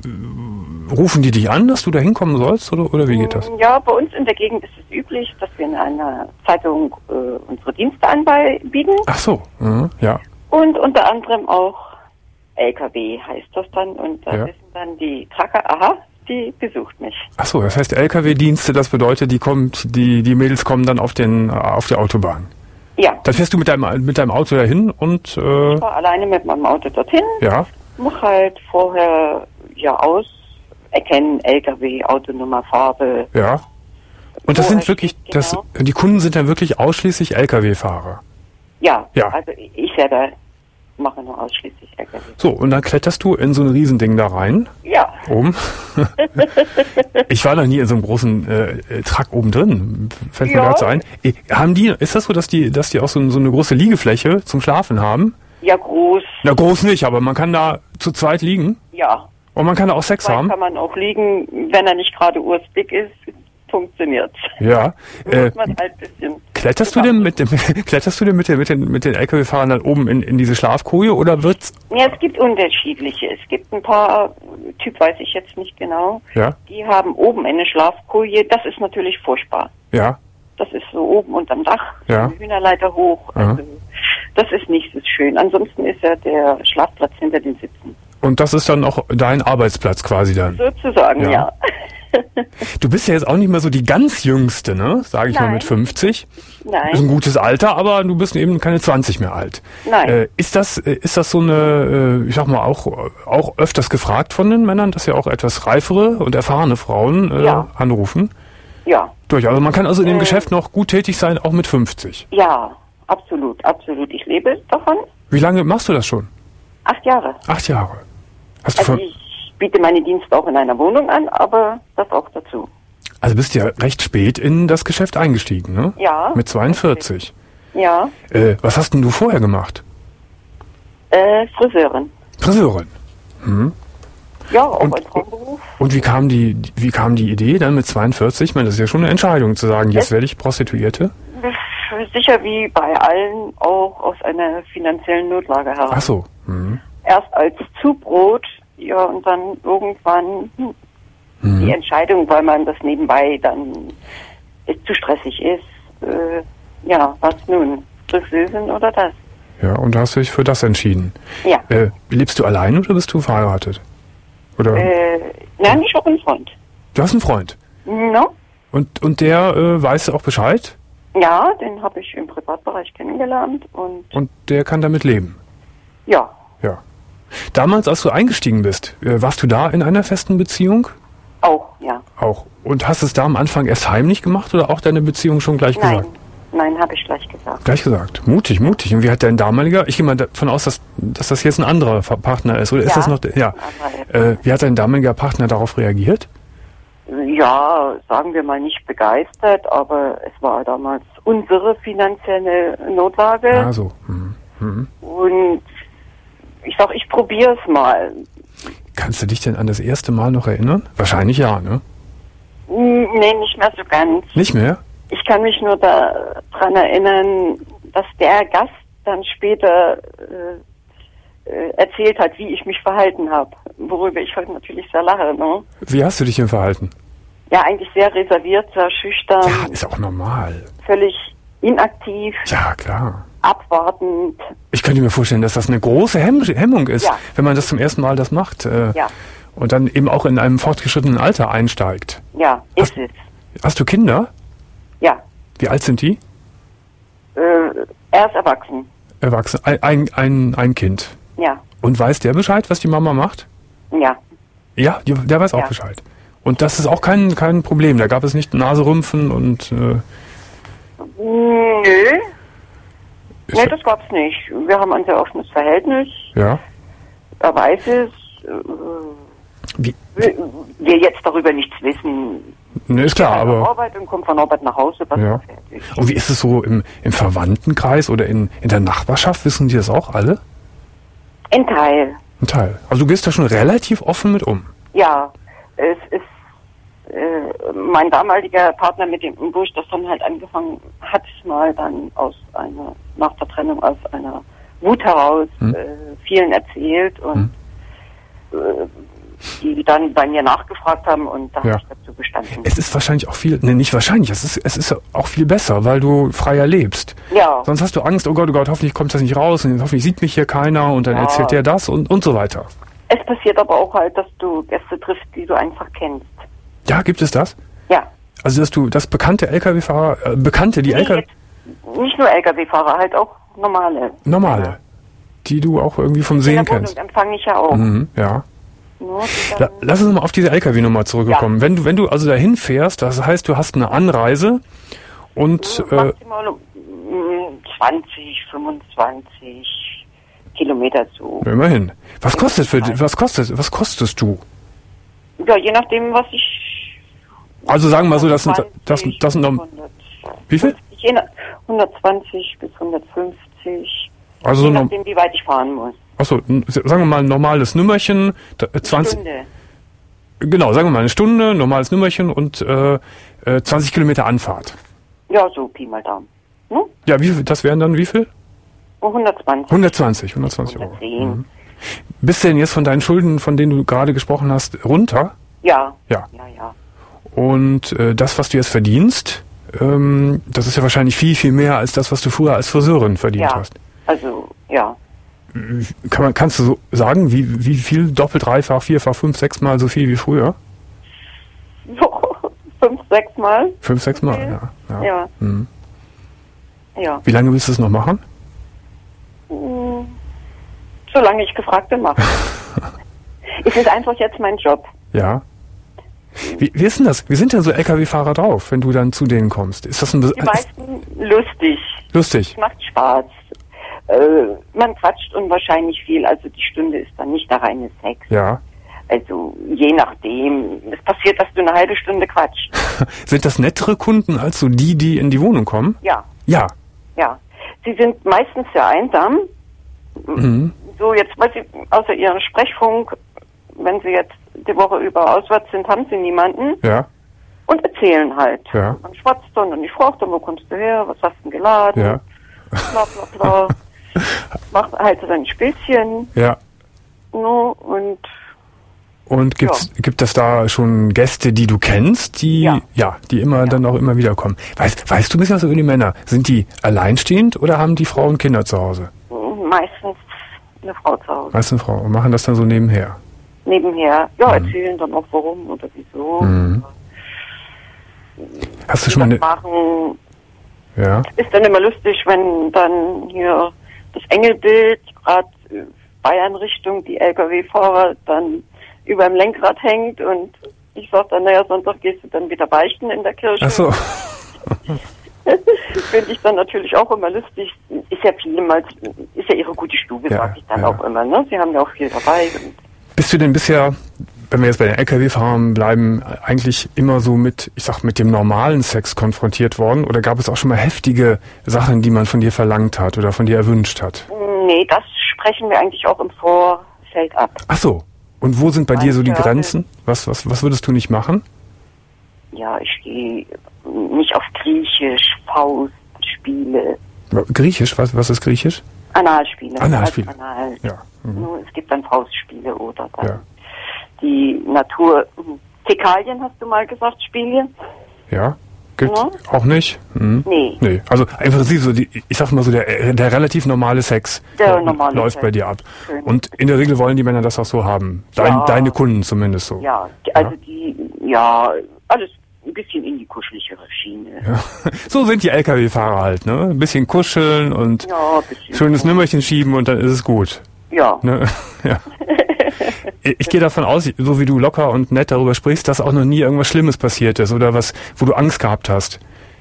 äh, rufen die dich an, dass du da hinkommen sollst oder, oder wie geht das? Ja, bei uns in der Gegend ist es üblich, dass wir in einer Zeitung äh, unsere Dienste anbieten. Ach so, mhm, ja. Und unter anderem auch L K W heißt das dann. Und da Ja. wissen dann die Tracker, aha, die besucht mich. Ach so, das heißt L K W-Dienste, das bedeutet, die kommt, die die Mädels kommen dann auf den äh, auf die Autobahn. Ja, Dann fährst du mit deinem mit deinem Auto dahin und äh, ich war alleine mit meinem Auto dorthin, ja, muss halt vorher ja aus erkennen, L K W, Autonummer, Farbe. ja. Und das Wo sind er wirklich, steht, das genau. die Kunden sind dann wirklich ausschließlich L K W-Fahrer. Ja, Ja. also ich selber mache nur ausschließlich L K W. So, und dann kletterst du in so ein Riesending da rein, Ja, oben. Ich war noch nie in so einem großen äh, äh, Truck oben drin, fällt mir Ja. gerade so ein. Eh, haben die, ist das so, dass die, dass die auch so, so eine große Liegefläche zum Schlafen haben? ja groß, Na, groß nicht, aber man kann da zu zweit liegen ja. und man kann da auch Sex Weit haben. kann man auch liegen, wenn er nicht gerade urspig ist, funktioniert's. Ja. Äh, Muss man halt ein bisschen. kletterst du denn mit dem, kletterst du denn mit den, mit den, mit den L K W-Fahrern dann oben in, in diese Schlafkoje oder wird's, Ja, es gibt unterschiedliche. Es gibt ein paar, Typ weiß ich jetzt nicht genau, ja, die haben oben eine Schlafkoje. Das ist natürlich furchtbar. ja, Das ist so oben unterm Dach, Ja. eine Hühnerleiter hoch. Aha. Also, Das ist nicht so schön. Ansonsten ist ja der Schlafplatz hinter den Sitzen. Und das ist dann auch dein Arbeitsplatz quasi dann? Sozusagen, ja. ja. Du bist ja jetzt auch nicht mehr so die ganz Jüngste, ne? Sage ich Nein. mal mit fünfzig. Nein. Ist ein gutes Alter, aber du bist eben keine zwanzig mehr alt. Nein. Äh, ist das ist das so eine, äh, ich sag mal, auch auch öfters gefragt von den Männern, dass ja auch etwas reifere und erfahrene Frauen äh, ja. anrufen? Ja. Durch. Also man kann also in dem äh, Geschäft noch gut tätig sein, auch mit fünfzig. Ja, absolut, absolut. Ich lebe davon. Wie lange machst du das schon? Acht Jahre. Acht Jahre. Hast du also von ich biete meine Dienste auch in einer Wohnung an, aber das auch dazu. Also bist du ja recht spät in das Geschäft eingestiegen, ne? Ja. Mit zweiundvierzig. Ja. Äh, was hast denn du vorher gemacht? Äh, Friseurin. Friseurin. Hm. Ja, auch und, ein Traumberuf. Und wie kam die, wie kam die Idee dann mit zweiundvierzig? Ich meine, das ist ja schon eine Entscheidung zu sagen, jetzt werde ich Prostituierte. Sicher wie bei allen auch aus einer finanziellen Notlage heraus. Ach so. Hm. Erst als Zubrot, ja, und dann irgendwann hm, hm. die Entscheidung, weil man das nebenbei dann zu stressig ist, äh, ja, was nun? Friseurin oder das? Ja, und du hast dich für das entschieden. Ja. Äh, lebst du allein oder bist du verheiratet? Oder? Äh, nein, ich habe einen Freund. Du hast einen Freund? No. Und, und der äh, weiß auch Bescheid? Ja, den habe ich im Privatbereich kennengelernt. Und, und der kann damit leben? Ja. Ja. Damals, als du eingestiegen bist, äh, warst du da in einer festen Beziehung? Auch, ja. Auch. Und hast es da am Anfang erst heimlich gemacht oder auch deine Beziehung schon gleich Nein. gesagt? Nein, habe ich gleich gesagt. Gleich gesagt. Mutig, mutig. Und wie hat dein damaliger, ich gehe mal davon aus, dass, dass das jetzt ein anderer Partner ist, oder ja, ist das noch der? Ja. Äh, wie hat dein damaliger Partner darauf reagiert? Ja, sagen wir mal nicht begeistert, aber es war damals unsere finanzielle Notlage. Ah, so. Mhm. Mhm. Und ich sag, ich probiere es mal. Kannst du dich denn an das erste Mal noch erinnern? Wahrscheinlich ja, ne? Nee, nicht mehr so ganz. Nicht mehr? Ich kann mich nur daran erinnern, dass der Gast dann später äh, äh, erzählt hat, wie ich mich verhalten habe. Worüber ich heute natürlich sehr lache, ne? Wie hast du dich denn verhalten? Ja, eigentlich sehr reserviert, sehr schüchtern. Ja, ist auch normal. Völlig inaktiv. Ja, klar. Abwartend. Ich könnte mir vorstellen, dass das eine große Hemm Hemmung ist, ja. wenn man das zum ersten Mal das macht. Äh, ja. Und dann eben auch in einem fortgeschrittenen Alter einsteigt. Ja, ist hast, es. Hast du Kinder? Ja. Wie alt sind die? Äh, er ist erwachsen. Erwachsen. Ein, ein, ein, ein Kind. Ja. Und weiß der Bescheid, was die Mama macht? Ja. Ja, der weiß auch ja. Bescheid. Und das ist auch kein, kein Problem. Da gab es nicht Naserümpfen und... Äh, Nö. Nee, das gab's nicht. Wir haben ein sehr offenes Verhältnis. Ja. Er weiß es. Äh, Wie? Wir jetzt darüber nichts wissen. Ne, ist klar, aber... Arbeit und kommt von Arbeit nach Hause, was ja. fertig. Und wie ist es so im, im Verwandtenkreis oder in, in der Nachbarschaft? Wissen die das auch alle? Ein Teil. Ein Teil. Also du gehst da schon relativ offen mit um? Ja. Es ist äh, mein damaliger Partner, mit dem wo ich das dann halt angefangen hat, mal dann aus einer, nach der Trennung aus einer Wut heraus hm. äh, vielen erzählt und hm. äh, die dann bei mir nachgefragt haben und da ja. habe ich dazu bestanden. Es ist wahrscheinlich auch viel, ne, nicht wahrscheinlich, es ist, es ist auch viel besser, weil du freier lebst. Ja. Sonst hast du Angst, oh Gott, oh Gott, hoffentlich kommt das nicht raus und hoffentlich sieht mich hier keiner und dann ja. erzählt der das und, und so weiter. Es passiert aber auch halt, dass du Gäste triffst, die du einfach kennst. Ja, gibt es das? Ja. Also, dass du, das bekannte L K W-Fahrer, äh, bekannte, die nee, L K W... Nicht nur L K W-Fahrer, halt auch normale. Normale. Ja. Die du auch irgendwie vom Sehen kennst. In der Wohnung empfange ich ja auch. Mhm, ja. La, lass uns mal auf diese L K W-Nummer zurückkommen. Ja. Wenn du, wenn du also dahin fährst, das heißt, du hast eine Anreise und... Ja, maximal äh, zwanzig, fünfundzwanzig Kilometer zu. Immerhin. Was kostet für, was kostet, was kostest du? Ja, je nachdem, was ich... Also sagen wir mal so, das sind, das, das sind noch... Wie viel? hundertzwanzig bis hundertfünfzig. Also je nachdem, wie weit ich fahren muss. Achso, sagen wir mal ein normales Nummerchen. zwanzig, Stunde. Genau, sagen wir mal eine Stunde, normales Nummerchen und äh, zwanzig Kilometer Anfahrt. Ja, so Pi mal Daumen. Hm? Ja, wie viel, das wären dann wie viel? hundertzwanzig. hundertzwanzig, hundertzwanzig Euro. Mhm. Bist du denn jetzt von deinen Schulden, von denen du gerade gesprochen hast, runter? Ja. Ja. Ja, ja. Und äh, das, was du jetzt verdienst, ähm, das ist ja wahrscheinlich viel, viel mehr als das, was du früher als Friseurin verdient ja. hast. Also, ja. Kann man, kannst du so sagen, wie, wie viel doppelt, dreifach, vierfach, fünf, sechs Mal so viel wie früher? Fünf, sechs Mal. Fünf, sechs Mal, ja. Ja. Ja. Mhm. ja. Wie lange willst du es noch machen? Mhm. Solange ich gefragt bin, mache ich. Es ist einfach jetzt mein Job. Ja. Wie, wie ist denn das? Wie sind denn so L K W-Fahrer drauf, wenn du dann zu denen kommst? Ist das ein Die meisten lustig. Lustig. Es macht Spaß. Äh, man quatscht unwahrscheinlich viel. Also die Stunde ist dann nicht der reine Sex. Ja. Also je nachdem. Es passiert, dass du eine halbe Stunde quatscht. Sind das nettere Kunden als so die, die in die Wohnung kommen? Ja. Ja. Ja. Sie sind meistens sehr einsam. Mhm. So jetzt, weil sie außer ihrem Sprechfunk, wenn sie jetzt die Woche über auswärts sind, haben sie niemanden. Ja. Und erzählen halt. Ja. Man schwatzt dann und ich frage dann, wo kommst du her, was hast du denn geladen? Ja. Bla bla bla. Macht halt so ein Spielchen. Ja. No, und Und gibt's, ja. gibt es da schon Gäste, die du kennst, die ja, ja die immer ja. dann auch immer wieder kommen? Weißt, weißt du ein bisschen was über die Männer? Sind die alleinstehend oder haben die Frauen Kinder zu Hause? Meistens eine Frau zu Hause. Meistens eine Frau und machen das dann so nebenher. Nebenher, ja, mhm. erzählen dann auch warum oder wieso. Mhm. Hast du schon mal eine... machen. Ja. Ist dann immer lustig, wenn dann hier das Engelbild, gerade Bayern Richtung, die L K W-Fahrer dann über dem Lenkrad hängt und ich sag dann, naja, Sonntag gehst du dann wieder beichten in der Kirche. Ach so. Finde ich dann natürlich auch immer lustig. Ist ja vielmals, ist ja ihre gute Stube, ja, sag ich dann ja. auch immer, ne? Sie haben ja auch viel dabei. Bist du denn bisher, wenn wir jetzt bei den L K W-Fahrern bleiben, eigentlich immer so mit, ich sag, mit dem normalen Sex konfrontiert worden? Oder gab es auch schon mal heftige Sachen, die man von dir verlangt hat oder von dir erwünscht hat? Nee, das sprechen wir eigentlich auch im Vorfeld ab. Ach so. Und wo sind bei Mein dir so die Körper. Grenzen? Was, was, was würdest du nicht machen? Ja, ich gehe nicht auf Griechisch, Faust, Spiele. Griechisch? Was, was ist Griechisch? Analspiele. Analspiele. Also Anal. Ja. Mhm. Nur, es gibt dann Faustspiele oder dann Ja. die Natur. Fäkalien hast du mal gesagt, Spiele? Ja. Gibt Ja. auch nicht? Mhm. Nee. Nee. Also einfach so die, ich sag mal so, der, der relativ normale Sex Der äh, normale läuft Sex. bei dir ab. Schön. Und in der Regel wollen die Männer das auch so haben. Dein, Ja. Deine Kunden zumindest so. Ja, die, also die, ja, alles ein bisschen in die kuscheligere Schiene. Ja. So sind die L K W-Fahrer halt, ne? Ein bisschen kuscheln und Ja, ein bisschen. schönes Nümmerchen schieben und dann ist es gut. Ja. Ne? Ja. Ich gehe davon aus, so wie du locker und nett darüber sprichst, dass auch noch nie irgendwas Schlimmes passiert ist oder was, wo du Angst gehabt hast.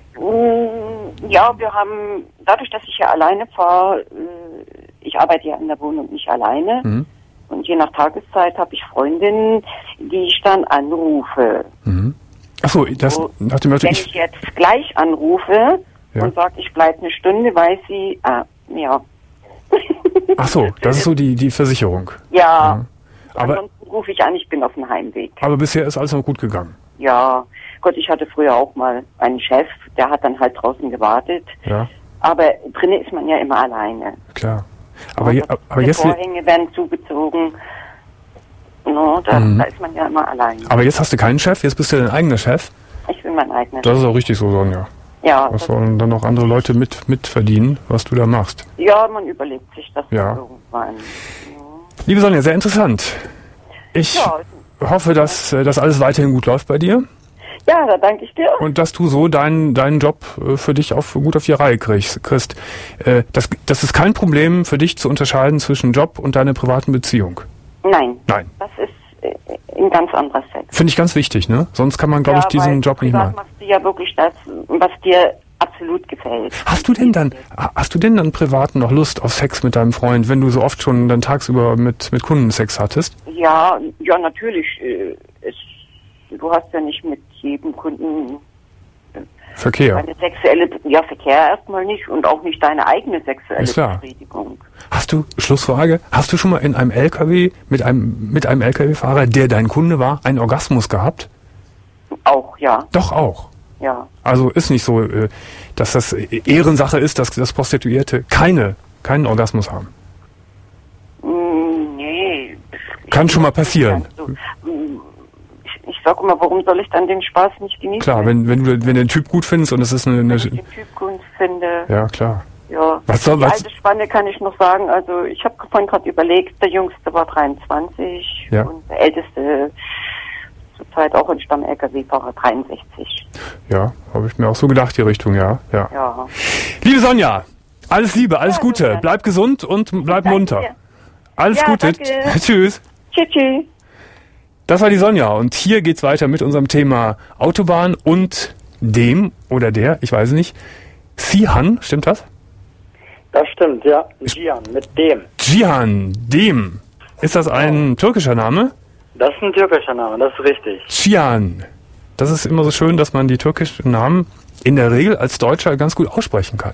Ja, wir haben, dadurch, dass ich ja alleine fahre, ich arbeite ja in der Wohnung nicht alleine. Mhm. Und je nach Tageszeit habe ich Freundinnen, die ich dann anrufe. Mhm. Achso, das So, nach dem Motto, wenn ich, ich jetzt gleich anrufe Ja. und sage, ich bleibe eine Stunde, weiß sie, ah, ja. ach so, das ist so die, die Versicherung. Ja, Ja. Aber, ansonsten rufe ich an, ich bin auf dem Heimweg. aber bisher ist alles noch gut gegangen. Ja, Gott, ich hatte früher auch mal einen Chef, der hat dann halt draußen gewartet. Ja, Aber drinnen ist man ja immer alleine. klar. Aber, je, Und aber die jetzt, Vorhänge werden zugezogen. No, da, Mhm. da ist man ja immer alleine. aber jetzt hast du keinen Chef, jetzt bist du dein eigener Chef. Ich bin mein eigener. Das ist auch richtig so, Sonja. Ja, Was das, sollen dann noch andere Leute mit mitverdienen, was du da machst? ja, man überlegt sich das Ja. irgendwann. Liebe Sonja, sehr interessant. Ich Ja, hoffe, dass äh, das alles weiterhin gut läuft bei dir ja, da danke ich dir. und dass du so deinen deinen Job äh, für dich auf, gut auf die Reihe kriegst. kriegst. Äh, das, das ist kein Problem für dich zu unterscheiden zwischen Job und deiner privaten Beziehung. Nein, Nein. das ist äh, ein ganz anderer Sex. Finde ich ganz wichtig, ne? Sonst kann man, glaube ja, ich, diesen weil Job nicht privat machen. machst du ja wirklich das, was dir absolut gefällt. Hast du denn dann, hast du denn dann privat noch Lust auf Sex mit deinem Freund, wenn du so oft schon dann tagsüber mit, mit Kunden Sex hattest? Ja, ja, natürlich. Äh, es, du hast ja nicht mit jedem Kunden Verkehr. eine sexuelle, ja, Verkehr erstmal nicht und auch nicht deine eigene sexuelle Ist klar. Befriedigung. Hast du, Schlussfrage, hast du schon mal in einem L K W, mit einem, mit einem L K W-Fahrer, der dein Kunde war, einen Orgasmus gehabt? Auch, ja, Doch auch. ja. Also ist nicht so, äh, dass das Ehrensache ist, dass, dass Prostituierte keine, keinen Orgasmus haben. Mm, nee. Kann schon mal passieren. Also, mm, ich, ich sag immer, warum soll ich dann den Spaß nicht genießen? Klar, wenn, wenn du wenn du den Typ gut findest und es ist eine, Wenn eine ich den Typ gut finde, ja klar. ja, Was soll Die was? alte Spanne kann ich noch sagen, also ich habe vorhin gerade überlegt, der Jüngste war dreiundzwanzig Ja. und der Älteste zurzeit auch ein Stamm-L K W-Fahrer dreiundsechzig. Ja, habe ich mir auch so gedacht, die Richtung, ja. ja. Ja. Liebe Sonja, alles Liebe, alles Ja, Gute. super. Bleib gesund und bleib Danke munter. dir. Alles Ja, Gute. danke. Tschüss. Tschüss, tschüss. Das war die Sonja und hier geht's weiter mit unserem Thema Autobahn und dem oder der, ich weiß nicht, Cihan, stimmt das? Das stimmt, ja. Cihan, mit dem. Cihan, dem. Ist das ein türkischer Name? Das ist ein türkischer Name, das ist richtig. Cihan. Das ist immer so schön, dass man die türkischen Namen in der Regel als Deutscher ganz gut aussprechen kann.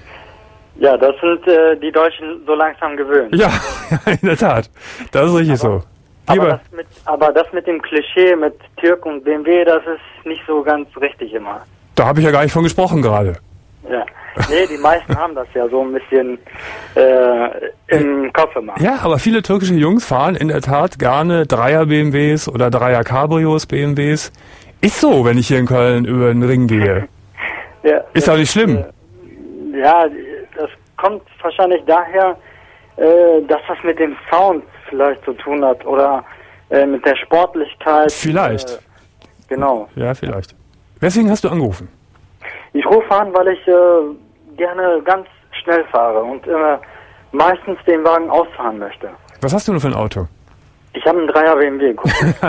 Ja, das sind äh, die Deutschen so langsam gewöhnt. Ja, in der Tat. Das ist richtig Aber- so. Aber Lieber, das, mit, aber das mit dem Klischee mit Türk und B M W, das ist nicht so ganz richtig immer. da habe ich ja gar nicht von gesprochen gerade. Ja. Nee, die meisten haben das ja so ein bisschen äh, im Kopf immer. Ja, aber viele türkische Jungs fahren in der Tat gerne Dreier-B M Ws oder Dreier-Cabrios-B M Ws. Ist so, wenn ich hier in Köln über den Ring gehe. Ja, Ist das, auch nicht schlimm. Äh, ja, das kommt wahrscheinlich daher, äh, dass das mit dem Sound vielleicht zu tun hat oder äh, mit der Sportlichkeit. Vielleicht. Äh, genau. Ja, vielleicht. Weswegen hast du angerufen? Ich rufe an, weil ich äh, gerne ganz schnell fahre und äh, meistens den Wagen ausfahren möchte. Was hast du nur für ein Auto? Ich habe einen Dreier B M W.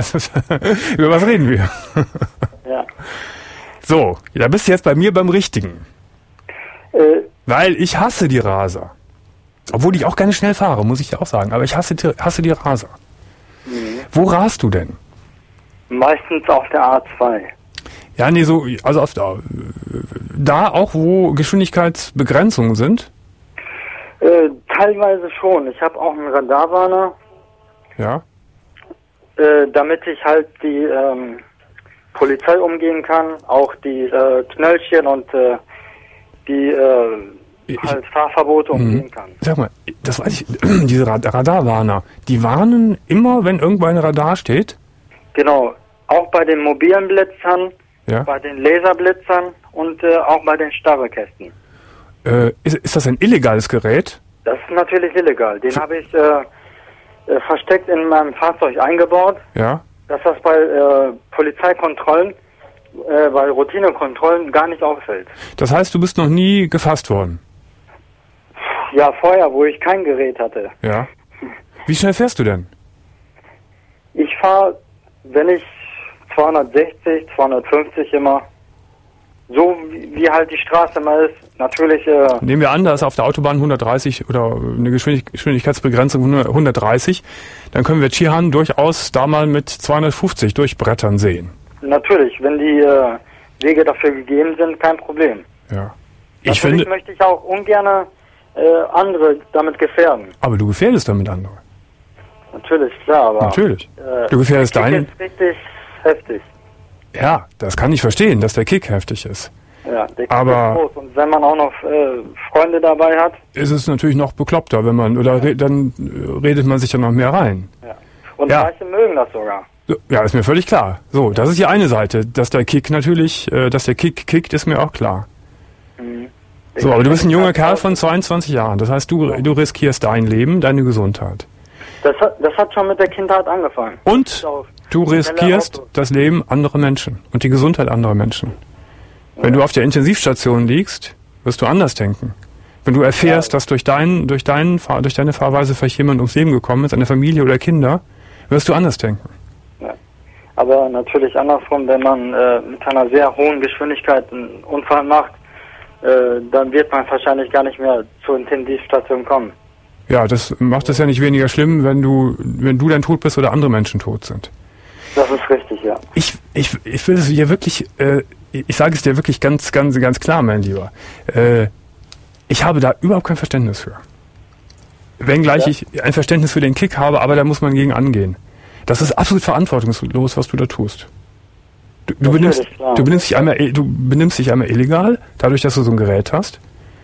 Über was reden wir? Ja. So, da bist du jetzt bei mir beim Richtigen. Äh, Weil ich hasse die Raser. Obwohl ich auch gerne schnell fahre, muss ich dir auch sagen. Aber ich hasse, die- hasse die Raser. Mhm. Wo rast du denn? meistens auf der A zwei. Ja, nee, so, also auf da, da auch, wo Geschwindigkeitsbegrenzungen sind. Äh, teilweise schon. Ich habe auch einen Radarwarner, Ja. äh, damit ich halt die ähm, Polizei umgehen kann, auch die äh, Knöllchen und äh, die äh, Ich- halt Fahrverbote umgehen kann. Sag mal, das weiß ich, diese Rad Radarwarner, die warnen immer, wenn irgendwo ein Radar steht. Genau. Auch bei den mobilen Blitzern, Ja. bei den Laserblitzern und äh, auch bei den Starrekästen. Äh, ist, ist das ein illegales Gerät? Das ist natürlich illegal. Den habe ich äh, äh, versteckt in meinem Fahrzeug eingebaut, Ja. dass das bei äh, Polizeikontrollen, äh, bei Routinekontrollen gar nicht auffällt. Das heißt, du bist noch nie gefasst worden. Ja, vorher, wo ich kein Gerät hatte. Ja. Wie schnell fährst du denn? Ich fahre, wenn ich zweihundertsechzig, zweihundertfünfzig immer, so wie, wie halt die Straße mal ist, natürlich, äh, Nehmen wir an, da ist auf der Autobahn hundertdreißig oder eine Geschwindig Geschwindigkeitsbegrenzung hundertdreißig, dann können wir Cihan durchaus da mal mit zweihundertfünfzig durchbrettern sehen. natürlich, wenn die äh, Wege dafür gegeben sind, kein Problem. Ja. Ich Natürlich finde, möchte ich auch ungern äh, andere damit gefährden. aber du gefährdest damit andere. Natürlich, klar, aber... Natürlich. Äh, Du gefährdest der Kick deinen. ist richtig heftig. Ja, das kann ich verstehen, dass der Kick heftig ist. Ja, der Kick Aber- ist groß. Und wenn man auch noch äh, Freunde dabei hat, Ist es natürlich noch bekloppter, wenn man, oder re dann äh, redet man sich ja noch mehr rein. ja. Und Ja. manche mögen das sogar. So, ja, ist mir völlig klar. So, das ist die eine Seite. Dass der Kick natürlich, äh, dass der Kick kickt, ist mir auch klar. Mhm. So, aber du bist ein junger Kerl von zweiundzwanzig Jahren. Das heißt, du, du riskierst dein Leben, deine Gesundheit. Das hat, das hat schon mit der Kindheit angefangen. Und Auch du riskierst Autos. das Leben anderer Menschen und die Gesundheit anderer Menschen. Wenn du auf der Intensivstation liegst, wirst du anders denken. Wenn du erfährst, dass durch, dein, durch, deinen, Fahr- durch deine Fahrweise vielleicht jemand ums Leben gekommen ist, eine Familie oder Kinder, wirst du anders denken. Ja. Aber natürlich andersrum, wenn man äh, mit einer sehr hohen Geschwindigkeit einen Unfall macht, äh, dann wird man wahrscheinlich gar nicht mehr zur Intensivstation kommen. Ja, das macht es ja nicht weniger schlimm, wenn du, wenn du dann tot bist oder andere Menschen tot sind. Das ist richtig, ja. Ich, ich, ich will es dir wirklich, äh, ich sage es dir wirklich ganz, ganz, ganz klar, mein Lieber. Äh, ich habe da überhaupt kein Verständnis für. Wenngleich Ja. ich ein Verständnis für den Kick habe, aber da muss man gegen angehen. Das ist absolut verantwortungslos, was du da tust. Du, du, Natürlich, benimmst, klar. du, benimmst dich einmal, du benimmst dich einmal illegal, dadurch, dass du so ein Gerät hast.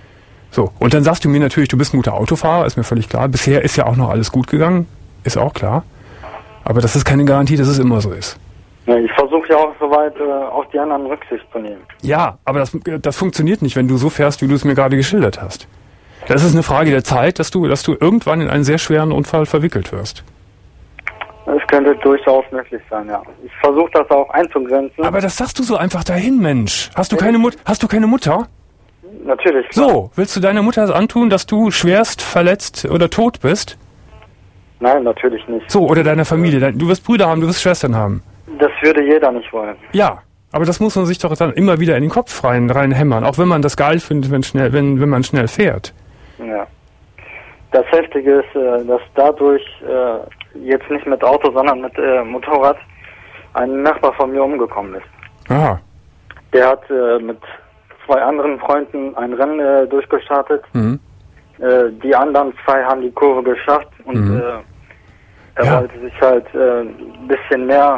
So, und dann sagst du mir natürlich, du bist ein guter Autofahrer, ist mir völlig klar. Bisher ist ja auch noch alles gut gegangen, ist auch klar. Aber das ist keine Garantie, dass es immer so ist. Ja, ich versuche ja auch soweit äh, auf die anderen Rücksicht zu nehmen. Ja, aber das, das funktioniert nicht, wenn du so fährst, wie du es mir gerade geschildert hast. Das ist eine Frage der Zeit, dass du, dass du irgendwann in einen sehr schweren Unfall verwickelt wirst. Es könnte durchaus möglich sein, ja. Ich versuche das auch einzugrenzen. Aber das sagst du so einfach dahin, Mensch. Hast du keine Mut, hast du keine Mutter? Natürlich. Klar. So, willst du deiner Mutter das antun, dass du schwerst verletzt oder tot bist? Nein, natürlich nicht. So, oder deiner Familie. Du wirst Brüder haben, du wirst Schwestern haben. Das würde jeder nicht wollen. Ja, aber das muss man sich doch dann immer wieder in den Kopf rein, rein hämmern. Auch wenn man das geil findet, wenn, schnell, wenn, wenn man schnell fährt. Ja. Das Heftige ist, dass dadurch, jetzt nicht mit Auto, sondern mit Motorrad, ein Nachbar von mir umgekommen ist. Aha. Der hat mit zwei anderen Freunden ein Rennen durchgestartet. Mhm. Die anderen zwei haben die Kurve geschafft und mhm. er ja. wollte sich halt ein bisschen mehr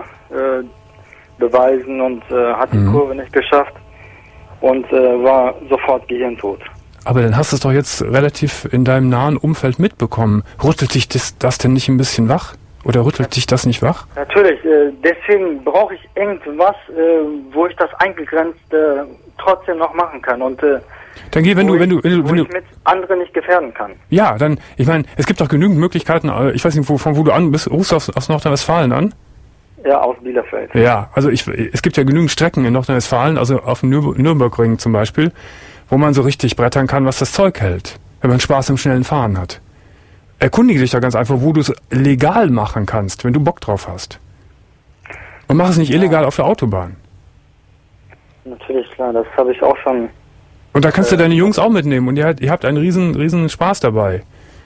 beweisen und hat die mhm. Kurve nicht geschafft und war sofort gehirntot. Aber dann hast du es doch jetzt relativ in deinem nahen Umfeld mitbekommen. Rüttelt dich das, das denn nicht ein bisschen wach? Oder rüttelt dich das nicht wach? Natürlich. Äh, deswegen brauche ich irgendwas, äh, wo ich das eingegrenzt äh, trotzdem noch machen kann. Und äh, dann geh, wenn du, ich, wenn du, wenn du, wo wenn ich du mit anderen nicht gefährden kann. Ja, dann, ich meine, es gibt doch genügend Möglichkeiten. Ich weiß nicht, wo, von wo du an bist. Rufst du aus, aus Nordrhein-Westfalen an? Ja, aus Bielefeld. Ja, also ich, es gibt ja genügend Strecken in Nordrhein-Westfalen, also auf dem Nür- Nürburgring zum Beispiel, wo man so richtig brettern kann, was das Zeug hält, wenn man Spaß im schnellen Fahren hat. Erkundige dich da ganz einfach, wo du es legal machen kannst, wenn du Bock drauf hast. Und mach es nicht illegal auf der Autobahn. Natürlich, klar, das habe ich auch schon. Und da kannst äh, du deine Jungs auch mitnehmen und ihr, ihr habt einen riesen, riesen Spaß dabei.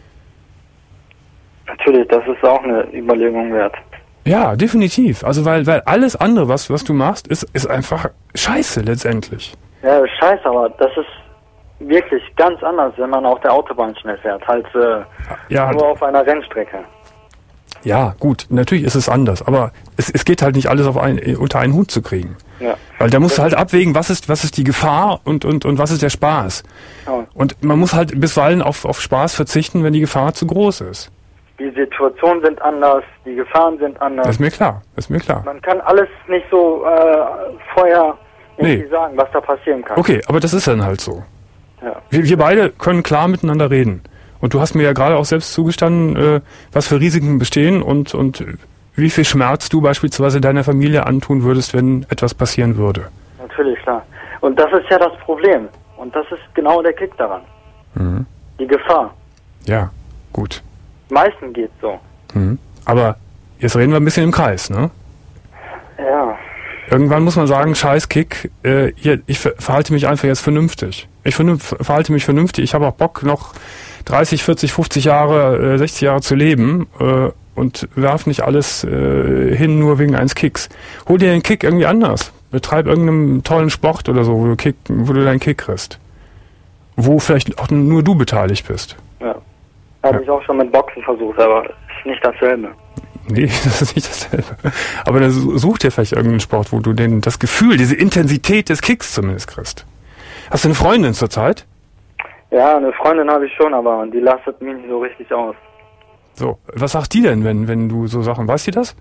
Natürlich, das ist auch eine Überlegung wert. Ja, definitiv. Also weil, weil alles andere, was, was du machst, ist, ist einfach scheiße letztendlich. Ja, scheiße, aber das ist wirklich ganz anders, wenn man auf der Autobahn schnell fährt, als äh, ja, nur auf einer Rennstrecke. Ja, gut, natürlich ist es anders, aber es, es geht halt nicht alles auf ein, unter einen Hut zu kriegen. Ja. Weil da musst du halt abwägen, was ist, was ist die Gefahr und, und, und was ist der Spaß. Ja. Und man muss halt bisweilen auf, auf Spaß verzichten, wenn die Gefahr zu groß ist. Die Situationen sind anders, die Gefahren sind anders. Das ist mir klar, das ist mir klar. Man kann alles nicht so äh, vorher irgendwie nee. sagen, was da passieren kann. Okay, aber das ist dann halt so. Ja. Wir, wir beide können klar miteinander reden. Und du hast mir ja gerade auch selbst zugestanden, äh, was für Risiken bestehen und, und wie viel Schmerz du beispielsweise deiner Familie antun würdest, wenn etwas passieren würde. Natürlich, klar. Und das ist ja das Problem. Und das ist genau der Kick daran. Mhm. Die Gefahr. Ja, gut. Meisten geht so. Mhm. Aber jetzt reden wir ein bisschen im Kreis, ne? Ja. Irgendwann muss man sagen, scheiß Kick, äh, ich verhalte mich einfach jetzt vernünftig. Ich verhalte mich vernünftig, ich habe auch Bock, noch dreißig, vierzig, fünfzig Jahre, äh, sechzig Jahre zu leben äh, und werf nicht alles äh, hin, nur wegen eines Kicks. Hol dir den Kick irgendwie anders. Betreib irgendeinen tollen Sport oder so, wo du, Kick, wo du deinen Kick kriegst. Wo vielleicht auch nur du beteiligt bist. Ja. Habe ja. ich auch schon mit Boxen versucht, aber ist nicht dasselbe. Nee, das ist nicht dasselbe. Aber dann such dir vielleicht irgendeinen Sport, wo du den, das Gefühl, diese Intensität des Kicks zumindest kriegst. Hast du eine Freundin zurzeit? Ja, eine Freundin habe ich schon, aber die lastet mich nicht so richtig aus. So, was sagt die denn, wenn, wenn du so Sachen, weiß sie das?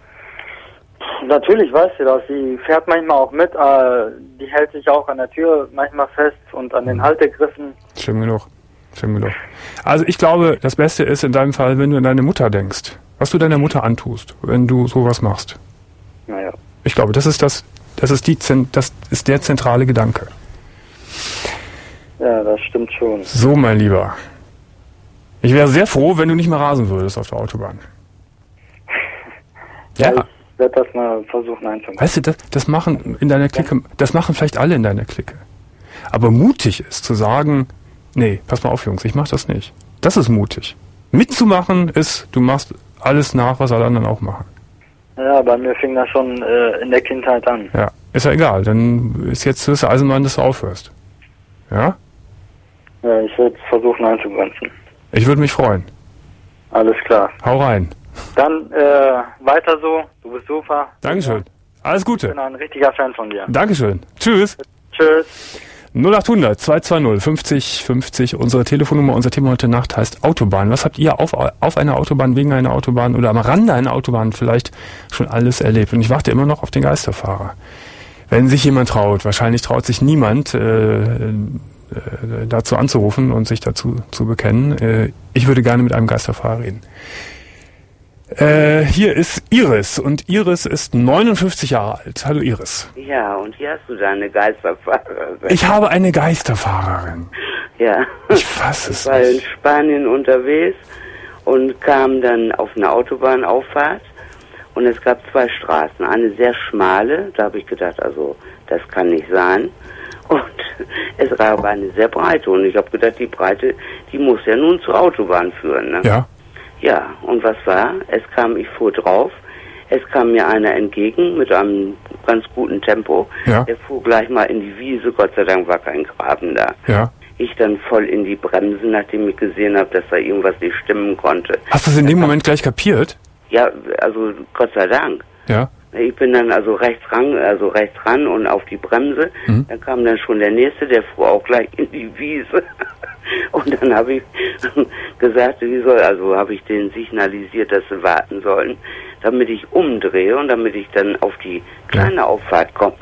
Natürlich weiß sie das. Sie fährt manchmal auch mit, äh, die hält sich auch an der Tür manchmal fest und an den Haltegriffen. Schlimm genug. Schlimm genug. Also ich glaube, das Beste ist in deinem Fall, wenn du an deine Mutter denkst. Was du deiner Mutter antust, wenn du sowas machst. Naja. Ich glaube, das ist das, das ist die, das ist der zentrale Gedanke. Ja, das stimmt schon. So, mein Lieber. Ich wäre sehr froh, wenn du nicht mehr rasen würdest auf der Autobahn. Ja. Ich werde das mal versuchen einzubauen. Weißt du, das, das machen in deiner Clique, das machen vielleicht alle in deiner Clique. Aber mutig ist zu sagen, nee, pass mal auf, Jungs, ich mach das nicht. Das ist mutig. Mitzumachen ist, du machst alles nach, was alle anderen auch machen. Ja, bei mir fing das schon äh, in der Kindheit an. Ja, ist ja egal. Dann ist jetzt höchste Eisenbahn, dass du aufhörst. Ja? Ja, ich werde versuchen einzugrenzen. Ich würde mich freuen. Alles klar. Hau rein. Dann äh, weiter so. Du bist super. Dankeschön. Alles Gute. Ich bin ein richtiger Fan von dir. Dankeschön. Tschüss. Tschüss. null acht hundert zwei zwei null fünfzig fünfzig, unsere Telefonnummer, unser Thema heute Nacht heißt Autobahn. Was habt ihr auf, auf einer Autobahn, wegen einer Autobahn oder am Rande einer Autobahn vielleicht schon alles erlebt? Und ich warte immer noch auf den Geisterfahrer. Wenn sich jemand traut, wahrscheinlich traut sich niemand, äh, äh, dazu anzurufen und sich dazu zu bekennen. Äh, ich würde gerne mit einem Geisterfahrer reden. Äh, hier ist Iris und Iris ist neunundfünfzig Jahre alt. Hallo Iris. Ja, und hier hast du deine Geisterfahrerin. Ich habe eine Geisterfahrerin. Ja. Ich fasse es Ich war in nicht. Spanien unterwegs und kam dann auf eine Autobahnauffahrt und es gab zwei Straßen. Eine sehr schmale, da habe ich gedacht, also das kann nicht sein. Und es gab eine sehr breite und ich habe gedacht, die Breite, die muss ja nun zur Autobahn führen. Ne? Ja. Ja, und was war? Es kam, ich fuhr drauf, es kam mir einer entgegen mit einem ganz guten Tempo. Ja. Der fuhr gleich mal in die Wiese, Gott sei Dank war kein Graben da. Ja. Ich dann voll in die Bremsen, nachdem ich gesehen habe, dass da irgendwas nicht stimmen konnte. Hast du es in dem Moment gleich kapiert? Ja, also Gott sei Dank. Ja. Ich bin dann also rechts ran, also rechts ran und auf die Bremse. Mhm. Dann kam dann schon der Nächste, der fuhr auch gleich in die Wiese. Und dann habe ich gesagt, wie soll, also habe ich denen signalisiert, dass sie warten sollen, damit ich umdrehe und damit ich dann auf die kleine Ja. Auffahrt komme.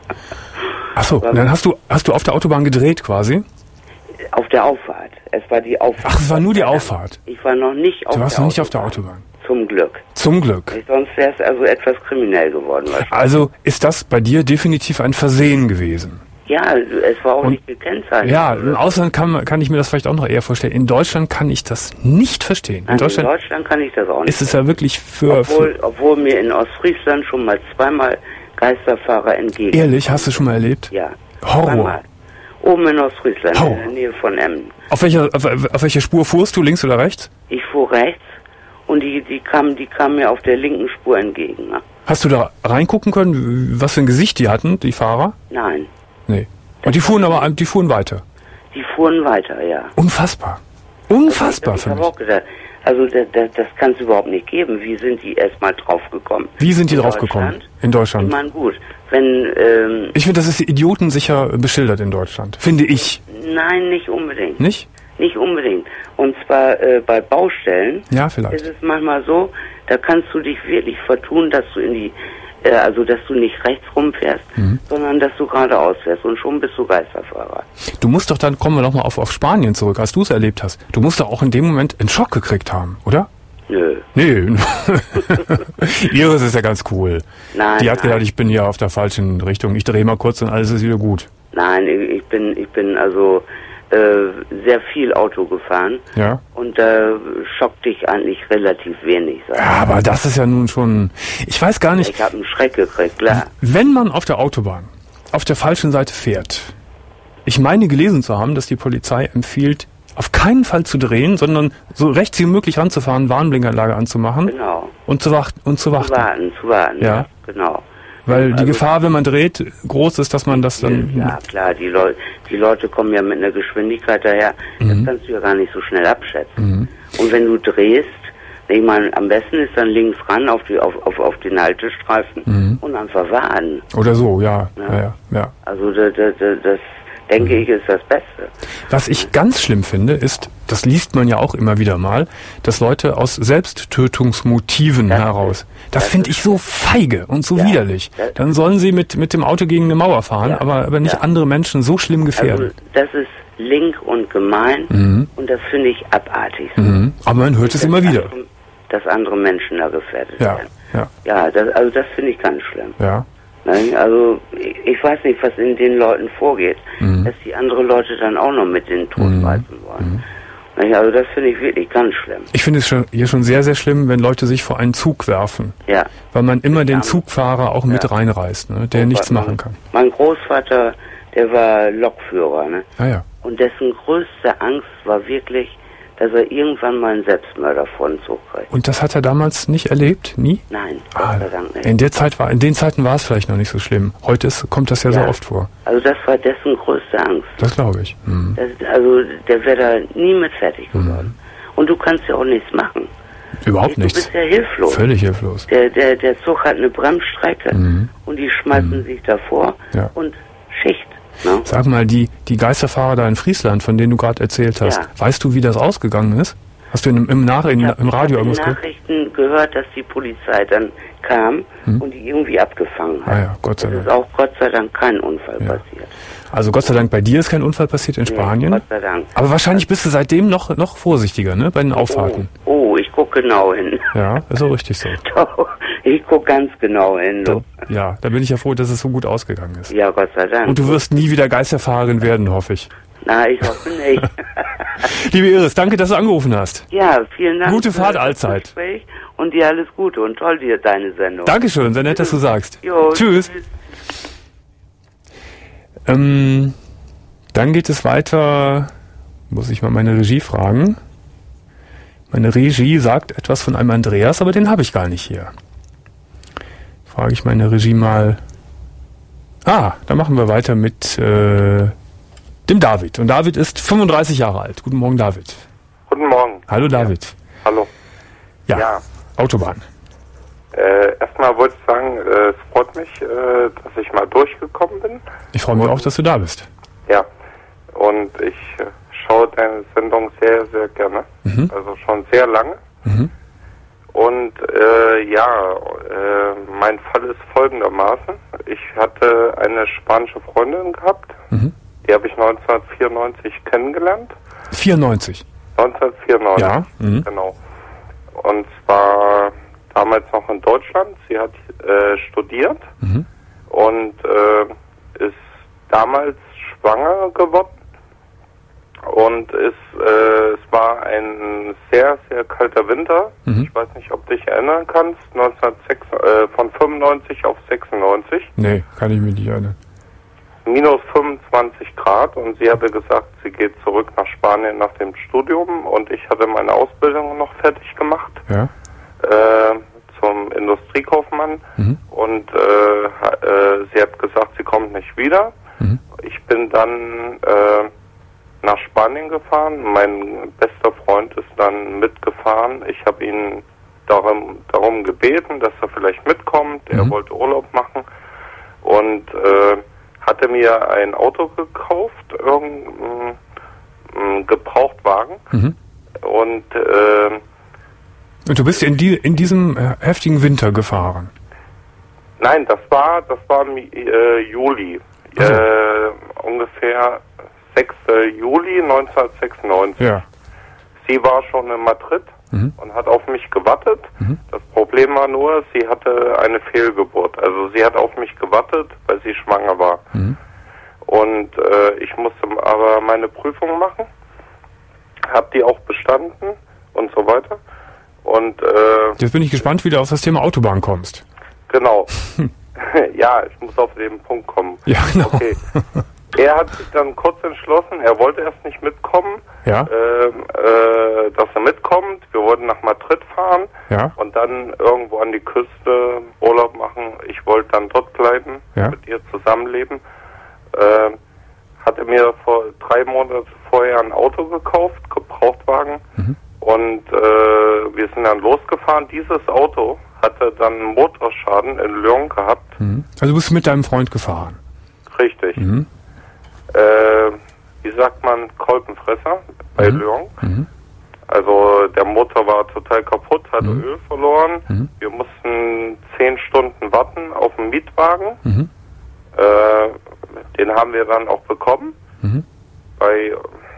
Ach so, dann hast du hast du auf der Autobahn gedreht quasi? Auf der Auffahrt. Es war die Auffahrt. Ach, es war nur die Auffahrt. Ich war noch nicht auf Du warst der noch nicht auf Autobahn. der Autobahn. Zum Glück. Zum Glück. Sonst wäre es also etwas kriminell geworden wahrscheinlich. Also ist das bei dir definitiv ein Versehen gewesen. Ja, es war auch Und- nicht gekennzeichnet. Ja, im Ausland kann, man- kann ich mir das vielleicht auch noch eher vorstellen. In Deutschland kann ich das nicht verstehen. In Nein, Deutschland in Deutschland kann ich das auch nicht. ist es ja wirklich für, obwohl, für... obwohl mir in Ostfriesland schon mal zweimal Geisterfahrer entgegen. Ehrlich, hast du schon mal erlebt? Ja. Horror. Zweimal. Oben in Ostfriesland, Horror. in der Nähe von Emmen. Auf welcher, auf, auf welcher Spur fuhrst du, links oder rechts? Ich fuhr rechts und die, die kamen die kam mir auf der linken Spur entgegen. Ne? Hast du da reingucken können, was für ein Gesicht die hatten, die Fahrer? Nein, Nee. Und die fuhren aber, die fuhren weiter. die fuhren weiter, ja. Unfassbar. Unfassbar ich für habe mich. auch gedacht, also das, das, das kann es überhaupt nicht geben. Wie sind die erstmal draufgekommen? Wie sind die In draufgekommen? Deutschland? In Ich Deutschland. meine, gut, wenn, ähm, Ich finde, das ist idiotensicher beschildert in Deutschland. Finde ich. nein, nicht unbedingt. Nicht? Nicht unbedingt. Und zwar äh, bei Baustellen Ja, ist vielleicht. es manchmal so, da kannst du dich wirklich vertun, dass du in die, äh, also dass du nicht rechts rumfährst, Mhm. sondern dass du geradeaus fährst und schon bist du Geisterfahrer. Du musst doch dann, kommen wir doch mal auf, auf Spanien zurück, als du es erlebt hast. Du musst doch auch in dem Moment einen Schock gekriegt haben, oder? Nö. Nee. Iris ist ja ganz cool. Nein, Die hat nein. gedacht, ich bin hier auf der falschen Richtung. Ich drehe mal kurz und alles ist wieder gut. Nein, ich ich bin, ich bin also äh, sehr viel Auto gefahren Ja. und da schockt dich eigentlich relativ wenig. Sag ich. Ja, aber das ist ja nun schon... Ich weiß gar nicht, Ich habe einen Schreck gekriegt, klar. wenn man auf der Autobahn auf der falschen Seite fährt, ich meine gelesen zu haben, dass die Polizei empfiehlt, auf keinen Fall zu drehen, sondern so rechts wie möglich ranzufahren, Warnblinkanlage anzumachen Genau. und zu warten. Und zu Zu warten. warten, zu warten. Ja. Ja, genau. Weil die Also- Gefahr, wenn man dreht, groß ist, dass man das dann... Ja, klar, die, Leu die Leute kommen ja mit einer Geschwindigkeit daher, Mhm. das kannst du ja gar nicht so schnell abschätzen. Und wenn du drehst, ich meine, am besten ist dann links ran auf, die, auf, auf, auf den Haltestreifen Mhm. und einfach warten. Oder so, ja. Ja, Ja. ja, ja. Also das, das, das denke ich, ist das Beste. Was ich ganz schlimm finde, ist, das liest man ja auch immer wieder mal, dass Leute aus Selbsttötungsmotiven Das heraus. ist- Das das finde ist- ich so feige und so Ja, widerlich. das- Dann sollen sie mit, mit dem Auto gegen eine Mauer fahren, Ja, aber, aber nicht ja. andere Menschen so schlimm Also gefährden. das ist link und gemein Mhm. und das finde ich abartig. Mhm. Aber man hört es Dass immer wieder. andere- Dass andere Menschen da gefährdet Ja, werden. ja, Ja, das, also das finde ich ganz schlimm. ja. Nein, also ich, ich weiß nicht, was in den Leuten vorgeht, Mhm. dass die andere Leute dann auch noch mit den Tod Mhm. reißen wollen. Nein, also das finde ich wirklich ganz schlimm. Ich finde es schon, hier schon sehr, sehr schlimm, wenn Leute sich vor einen Zug werfen. Ja. Weil man immer den Ja. Zugfahrer auch mit Ja. reinreißt, ne, der nichts machen kann. Mein Großvater, der war Lokführer, ne? Ah ja. Und dessen größte Angst war wirklich, dass er irgendwann mal einen Selbstmörder vor den Zug kriegt. Und das hat er damals nicht erlebt? Nie? Nein, Ah, Gott sei Dank nicht. in der Zeit war, in den Zeiten war es vielleicht noch nicht so schlimm. Heute ist, kommt das ja, so Ja. oft vor. Also das war dessen größte Angst. Das glaube ich. Mhm. Das, also der wäre da nie mit fertig geworden. Und du kannst ja auch nichts machen. Überhaupt du nichts. bist ja hilflos. Völlig hilflos. Der, der, der Zug hat eine Bremsstrecke Mhm. und die schmeißen sich davor Ja. und Schicht. Ne? Sag mal, die, die Geisterfahrer da in Friesland, von denen du gerade erzählt hast, Ja. weißt du, wie das ausgegangen ist? Hast du in, im, Nach in, im Radio irgendwas gehört? Ich habe in Nachrichten gehört, dass die Polizei dann kam hm? und die irgendwie abgefangen hat. Ah ja, Gott sei Dank. Es ist auch Gott sei Dank kein Unfall ja. passiert. Also Gott sei Dank, bei dir ist kein Unfall passiert in Spanien. Nee, Gott sei Dank. Aber wahrscheinlich bist du seitdem noch, noch vorsichtiger, ne, bei den Auffahrten. Oh, oh ich gucke genau hin. Ja, ist auch richtig so. Doch, ich gucke ganz genau hin. Da, ja, da bin ich ja froh, dass es so gut ausgegangen ist. Ja, Gott sei Dank. Und du wirst nie wieder Geisterfahrerin werden, hoffe ich. Na, ich hoffe nicht. Liebe Iris, danke, dass du angerufen hast. Ja, vielen Dank. Gute Fahrt allzeit. Gespräch und dir alles Gute und toll dir deine Sendung. Dankeschön, sehr nett, dass du sagst. Jo, tschüss. tschüss. Ähm, dann geht es weiter, muss ich mal meine Regie fragen. Meine Regie sagt etwas von einem Andreas, aber den habe ich gar nicht hier. Frage ich meine Regie mal. Ah, dann machen wir weiter mit äh, dem David. Und David ist fünfunddreißig Jahre alt. Guten Morgen, David. Guten Morgen. Hallo, David. Ja. Hallo. Ja, ja. Autobahn. Äh, erstmal wollte ich sagen, äh, es freut mich, äh, dass ich mal durchgekommen bin. Ich freue mich und, auch, dass du da bist. Ja, und ich äh, schaue deine Sendung sehr, sehr gerne. Mhm. Also schon sehr lange. Mhm. Und äh, ja, äh, mein Fall ist folgendermaßen. Ich hatte eine spanische Freundin gehabt. Mhm. Die habe ich neunzehnhundertvierundneunzig kennengelernt. vierundneunzig? neunzehnhundertvierundneunzig, ja. Mhm. Genau. Und zwar damals noch in Deutschland. Sie hat äh, studiert mhm. und äh, ist damals schwanger geworden. Und es, äh, es war ein sehr, sehr kalter Winter. Mhm. Ich weiß nicht, ob du dich erinnern kannst. neunzehnhundertsechs, äh, von fünfundneunzig auf sechsundneunzig. Nee, kann ich mich nicht erinnern. Minus fünfundzwanzig Grad und sie hatte gesagt, sie geht zurück nach Spanien nach dem Studium und ich hatte meine Ausbildung noch fertig gemacht. Ja. Äh, zum Industriekaufmann mhm. und äh, äh, sie hat gesagt, sie kommt nicht wieder. Mhm. Ich bin dann äh, nach Spanien gefahren. Mein bester Freund ist dann mitgefahren. Ich habe ihn darum, darum gebeten, dass er vielleicht mitkommt. Mhm. Er wollte Urlaub machen und äh, hatte mir ein Auto gekauft, irgendein ein Gebrauchtwagen. Mhm. Und äh, Und du bist in, die, in diesem äh, heftigen Winter gefahren? Nein, das war das war im äh, Juli. So. Äh, ungefähr sechster Juli neunzehnhundertsechsundneunzig. Ja. Sie war schon in Madrid mhm. und hat auf mich gewartet. Mhm. Das Problem war nur, sie hatte eine Fehlgeburt. Also sie hat auf mich gewartet, weil sie schwanger war. Mhm. Und äh, ich musste aber meine Prüfung machen. Hab die auch bestanden und so weiter. Und äh, jetzt bin ich gespannt, wie du auf das Thema Autobahn kommst. Genau. Ja, ich muss auf den Punkt kommen. Ja, genau. Okay. Er hat sich dann kurz entschlossen, er wollte erst nicht mitkommen, ja. äh, äh, dass er mitkommt. Wir wollten nach Madrid fahren ja. und dann irgendwo an die Küste Urlaub machen. Ich wollte dann dort bleiben, ja. mit ihr zusammenleben. Äh, hatte mir vor drei Monate vorher ein Auto gekauft, Gebrauchtwagen, mhm. und äh, wir sind dann losgefahren. Dieses Auto hatte dann einen Motorschaden in Lyon gehabt. Mhm. Also bist du mit deinem Freund gefahren? Richtig. Mhm. Äh, wie sagt man, Kolbenfresser bei mhm. Lyon. Mhm. Also der Motor war total kaputt, hatte mhm. Öl verloren. Mhm. Wir mussten zehn Stunden warten auf einen Mietwagen. Mhm. Äh, den haben wir dann auch bekommen mhm. bei,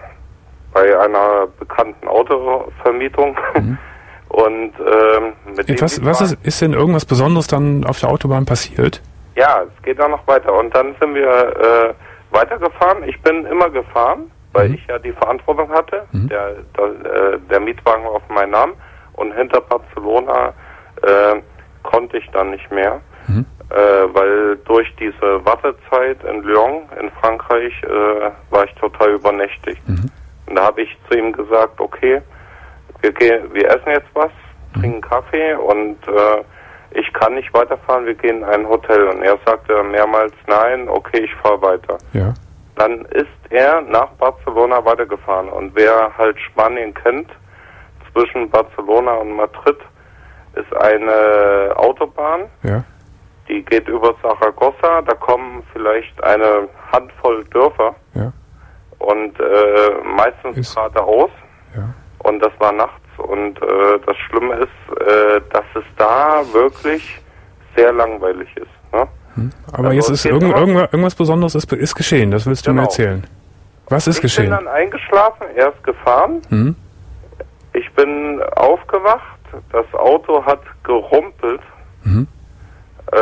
bei einer bekannten Autovermietung. Mhm. Und ähm, mit dem was, was ist, ist denn irgendwas Besonderes dann auf der Autobahn passiert? Ja, es geht dann noch weiter. Und dann sind wir äh, weitergefahren. Ich bin immer gefahren, weil mhm. ich ja die Verantwortung hatte. Mhm. Der, der, äh, der Mietwagen war auf meinen Namen. Und hinter Barcelona äh, konnte ich dann nicht mehr. Mhm. Äh, weil durch diese Wartezeit in Lyon, in Frankreich, äh, war ich total übernächtigt. Mhm. Und da habe ich zu ihm gesagt, okay, wir, gehen, wir essen jetzt was, mhm. trinken Kaffee und äh, ich kann nicht weiterfahren, wir gehen in ein Hotel. Und er sagte mehrmals, nein, okay, ich fahre weiter. Ja. Dann ist er nach Barcelona weitergefahren. Und wer halt Spanien kennt, zwischen Barcelona und Madrid ist eine Autobahn. Ja. Die geht über Saragossa, da kommen vielleicht eine Handvoll Dörfer. Ja. Und äh, meistens ist, geradeaus. Ja. Und das war nachts und äh, das Schlimme ist, äh, dass es da wirklich sehr langweilig ist. Ne? Hm. Aber also jetzt ist irgend, irgendwas, irgendwas Besonderes ist, ist geschehen, das willst du genau. mir erzählen. Was ist ich geschehen? Ich bin dann eingeschlafen, er ist gefahren, hm? ich bin aufgewacht, das Auto hat gerumpelt. Mhm. Äh,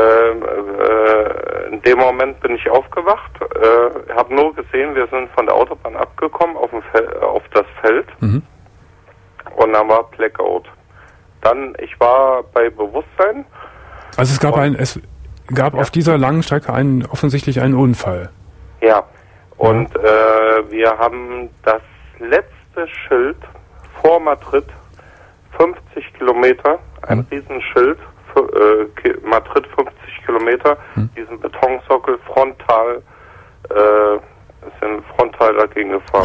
äh, in dem Moment bin ich aufgewacht, äh, habe nur gesehen, wir sind von der Autobahn abgekommen auf, dem Fel- auf das Feld Mhm. und dann war Blackout. Dann, ich war bei Bewusstsein. Also es gab ein, es gab ja. auf dieser langen Strecke einen, offensichtlich einen Unfall. Ja, und ja. Äh, wir haben das letzte Schild vor Madrid, fünfzig Kilometer, ein mhm. Riesenschild, für, äh, Madrid fünfzig Kilometer, mhm. diesen Betonsockel frontal, äh, sind frontal dagegen gefahren.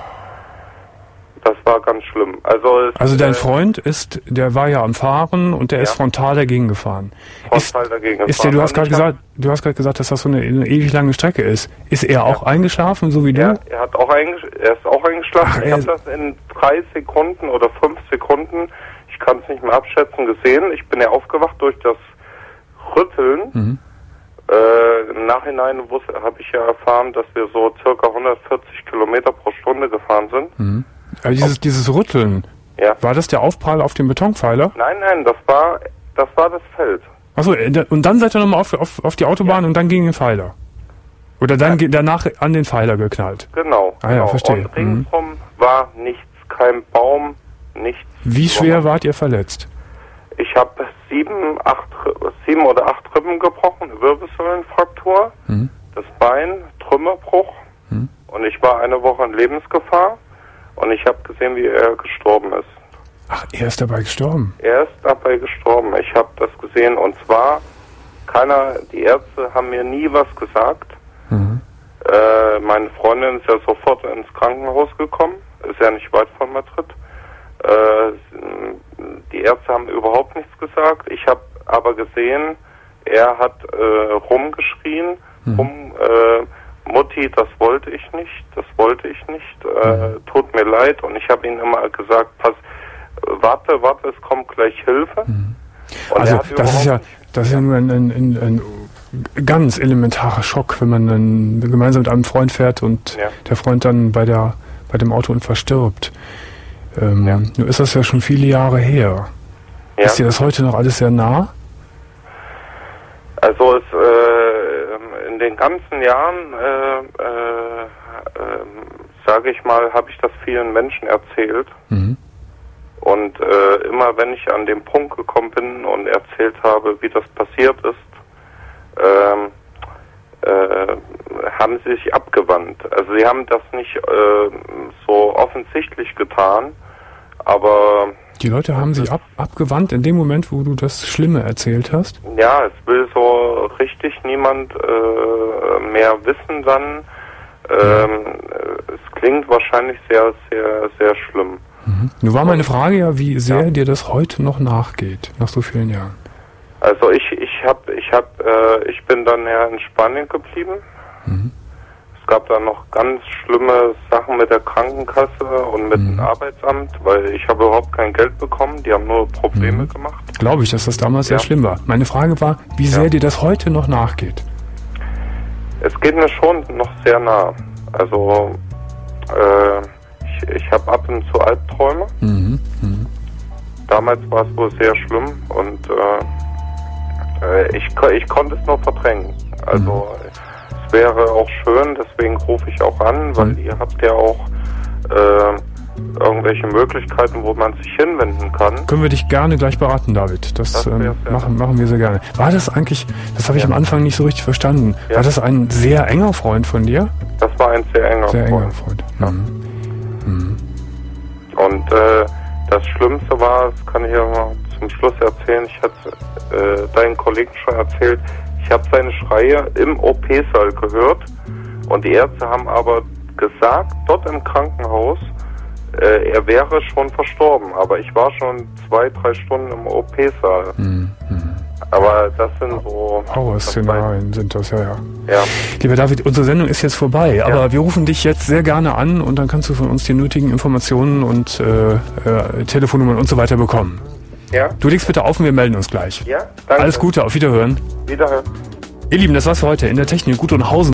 Das war ganz schlimm. Also, es, also dein äh, Freund ist, der war ja am Fahren und der ja. ist frontal dagegen gefahren. Frontal ist, dagegen gefahren. Ist der, du hast gerade gesagt, du hast gerade gesagt, dass das so eine, eine ewig lange Strecke ist. Ist er ja. auch eingeschlafen, so wie du? Ja, er hat auch eingesch- er ist auch eingeschlafen. Ach, ich habe das in drei Sekunden oder fünf Sekunden, ich kann es nicht mehr abschätzen, gesehen. Ich bin ja aufgewacht durch das Rütteln. Mhm. Äh, Im Nachhinein habe ich ja erfahren, dass wir so circa hundertvierzig Kilometer pro Stunde gefahren sind. Mhm. Also dieses, dieses Rütteln, ja. war das der Aufprall auf den Betonpfeiler? Nein, nein, das war das war das Feld. Achso, und dann seid ihr nochmal auf, auf, auf die Autobahn ja. und dann gegen den Pfeiler? Oder dann ja. danach an den Pfeiler geknallt? Genau. Ah ja, genau. verstehe. Und ringsum mhm. war nichts, kein Baum, nichts. Wie schwer wart ihr verletzt? Ich habe sieben, acht, sieben oder acht Rippen gebrochen, Wirbelsäulenfraktur, mhm. das Bein, Trümmerbruch mhm. und ich war eine Woche in Lebensgefahr. Und ich habe gesehen, wie er gestorben ist. Ach, er ist dabei gestorben? Er ist dabei gestorben. Ich habe das gesehen. Und zwar, keiner, die Ärzte haben mir nie was gesagt. Mhm. Äh, meine Freundin ist ja sofort ins Krankenhaus gekommen. Ist ja nicht weit von Madrid. Äh, die Ärzte haben überhaupt nichts gesagt. Ich habe aber gesehen, er hat äh, rumgeschrien, mhm. rum... Äh, Mutti, das wollte ich nicht, das wollte ich nicht, äh, mhm. tut mir leid. Und ich habe ihm immer gesagt, pass, warte, warte, es kommt gleich Hilfe. Mhm. Also das ist ja, das ist ja nur ein, ein, ein, ein ganz elementarer Schock, wenn man dann gemeinsam mit einem Freund fährt und ja. der Freund dann bei der bei dem Autounfall stirbt. Ähm, ja. Nur ist das ja schon viele Jahre her. Ja. Ist dir das heute noch alles sehr nah? Also es äh, in den ganzen Jahren, äh, äh, äh, sage ich mal, habe ich das vielen Menschen erzählt. Mhm. Und äh, immer wenn ich an den Punkt gekommen bin und erzählt habe, wie das passiert ist, äh, äh, haben sie sich abgewandt. Also sie haben das nicht äh, so offensichtlich getan, aber... Die Leute haben sich ab, abgewandt in dem Moment, wo du das Schlimme erzählt hast? Ja, es will so richtig niemand äh, mehr wissen dann. Ähm, es klingt wahrscheinlich sehr, sehr, sehr schlimm. Mhm. Nun war meine Frage ja, wie sehr ja. dir das heute noch nachgeht, nach so vielen Jahren. Also ich, ich hab, ich hab, äh, ich bin dann ja in Spanien geblieben. Mhm. Es gab da noch ganz schlimme Sachen mit der Krankenkasse und mit mhm. dem Arbeitsamt, weil ich habe überhaupt kein Geld bekommen. Die haben nur Probleme mhm. gemacht. Glaube ich, dass das damals ja. sehr schlimm war. Meine Frage war, wie sehr ja. dir das heute noch nachgeht. Es geht mir schon noch sehr nah. Also äh, ich, ich habe ab und zu Albträume. Mhm. Mhm. Damals war es wohl sehr schlimm und äh, ich, ich konnte es nur verdrängen. Also mhm. wäre auch schön, deswegen rufe ich auch an, weil mhm. ihr habt ja auch äh, irgendwelche Möglichkeiten, wo man sich hinwenden kann. Können wir dich gerne gleich beraten, David. Das, das ähm, machen, machen wir sehr gerne. War das eigentlich, das habe ich ja. am Anfang nicht so richtig verstanden, ja. war das ein sehr enger Freund von dir? Das war ein sehr enger sehr Freund. Enger Freund. Ja. Mhm. Mhm. Und äh, das Schlimmste war, das kann ich ja mal zum Schluss erzählen, ich hatte äh, deinen Kollegen schon erzählt, ich habe seine Schreie im O P-Saal gehört und die Ärzte haben aber gesagt, dort im Krankenhaus, äh, er wäre schon verstorben, aber ich war schon zwei, drei Stunden im O P-Saal. Mhm. Aber das sind so... Horrorszenarien sind das, ja, ja. Ja. Lieber David, unsere Sendung ist jetzt vorbei, ja. aber wir rufen dich jetzt sehr gerne an und dann kannst du von uns die nötigen Informationen und äh, äh, Telefonnummern und so weiter bekommen. Ja. Du legst bitte auf und wir melden uns gleich. Ja, danke. Alles Gute, auf Wiederhören. Wiederhören. Ihr Lieben, das war's für heute in der Technik. Gut und Hausen.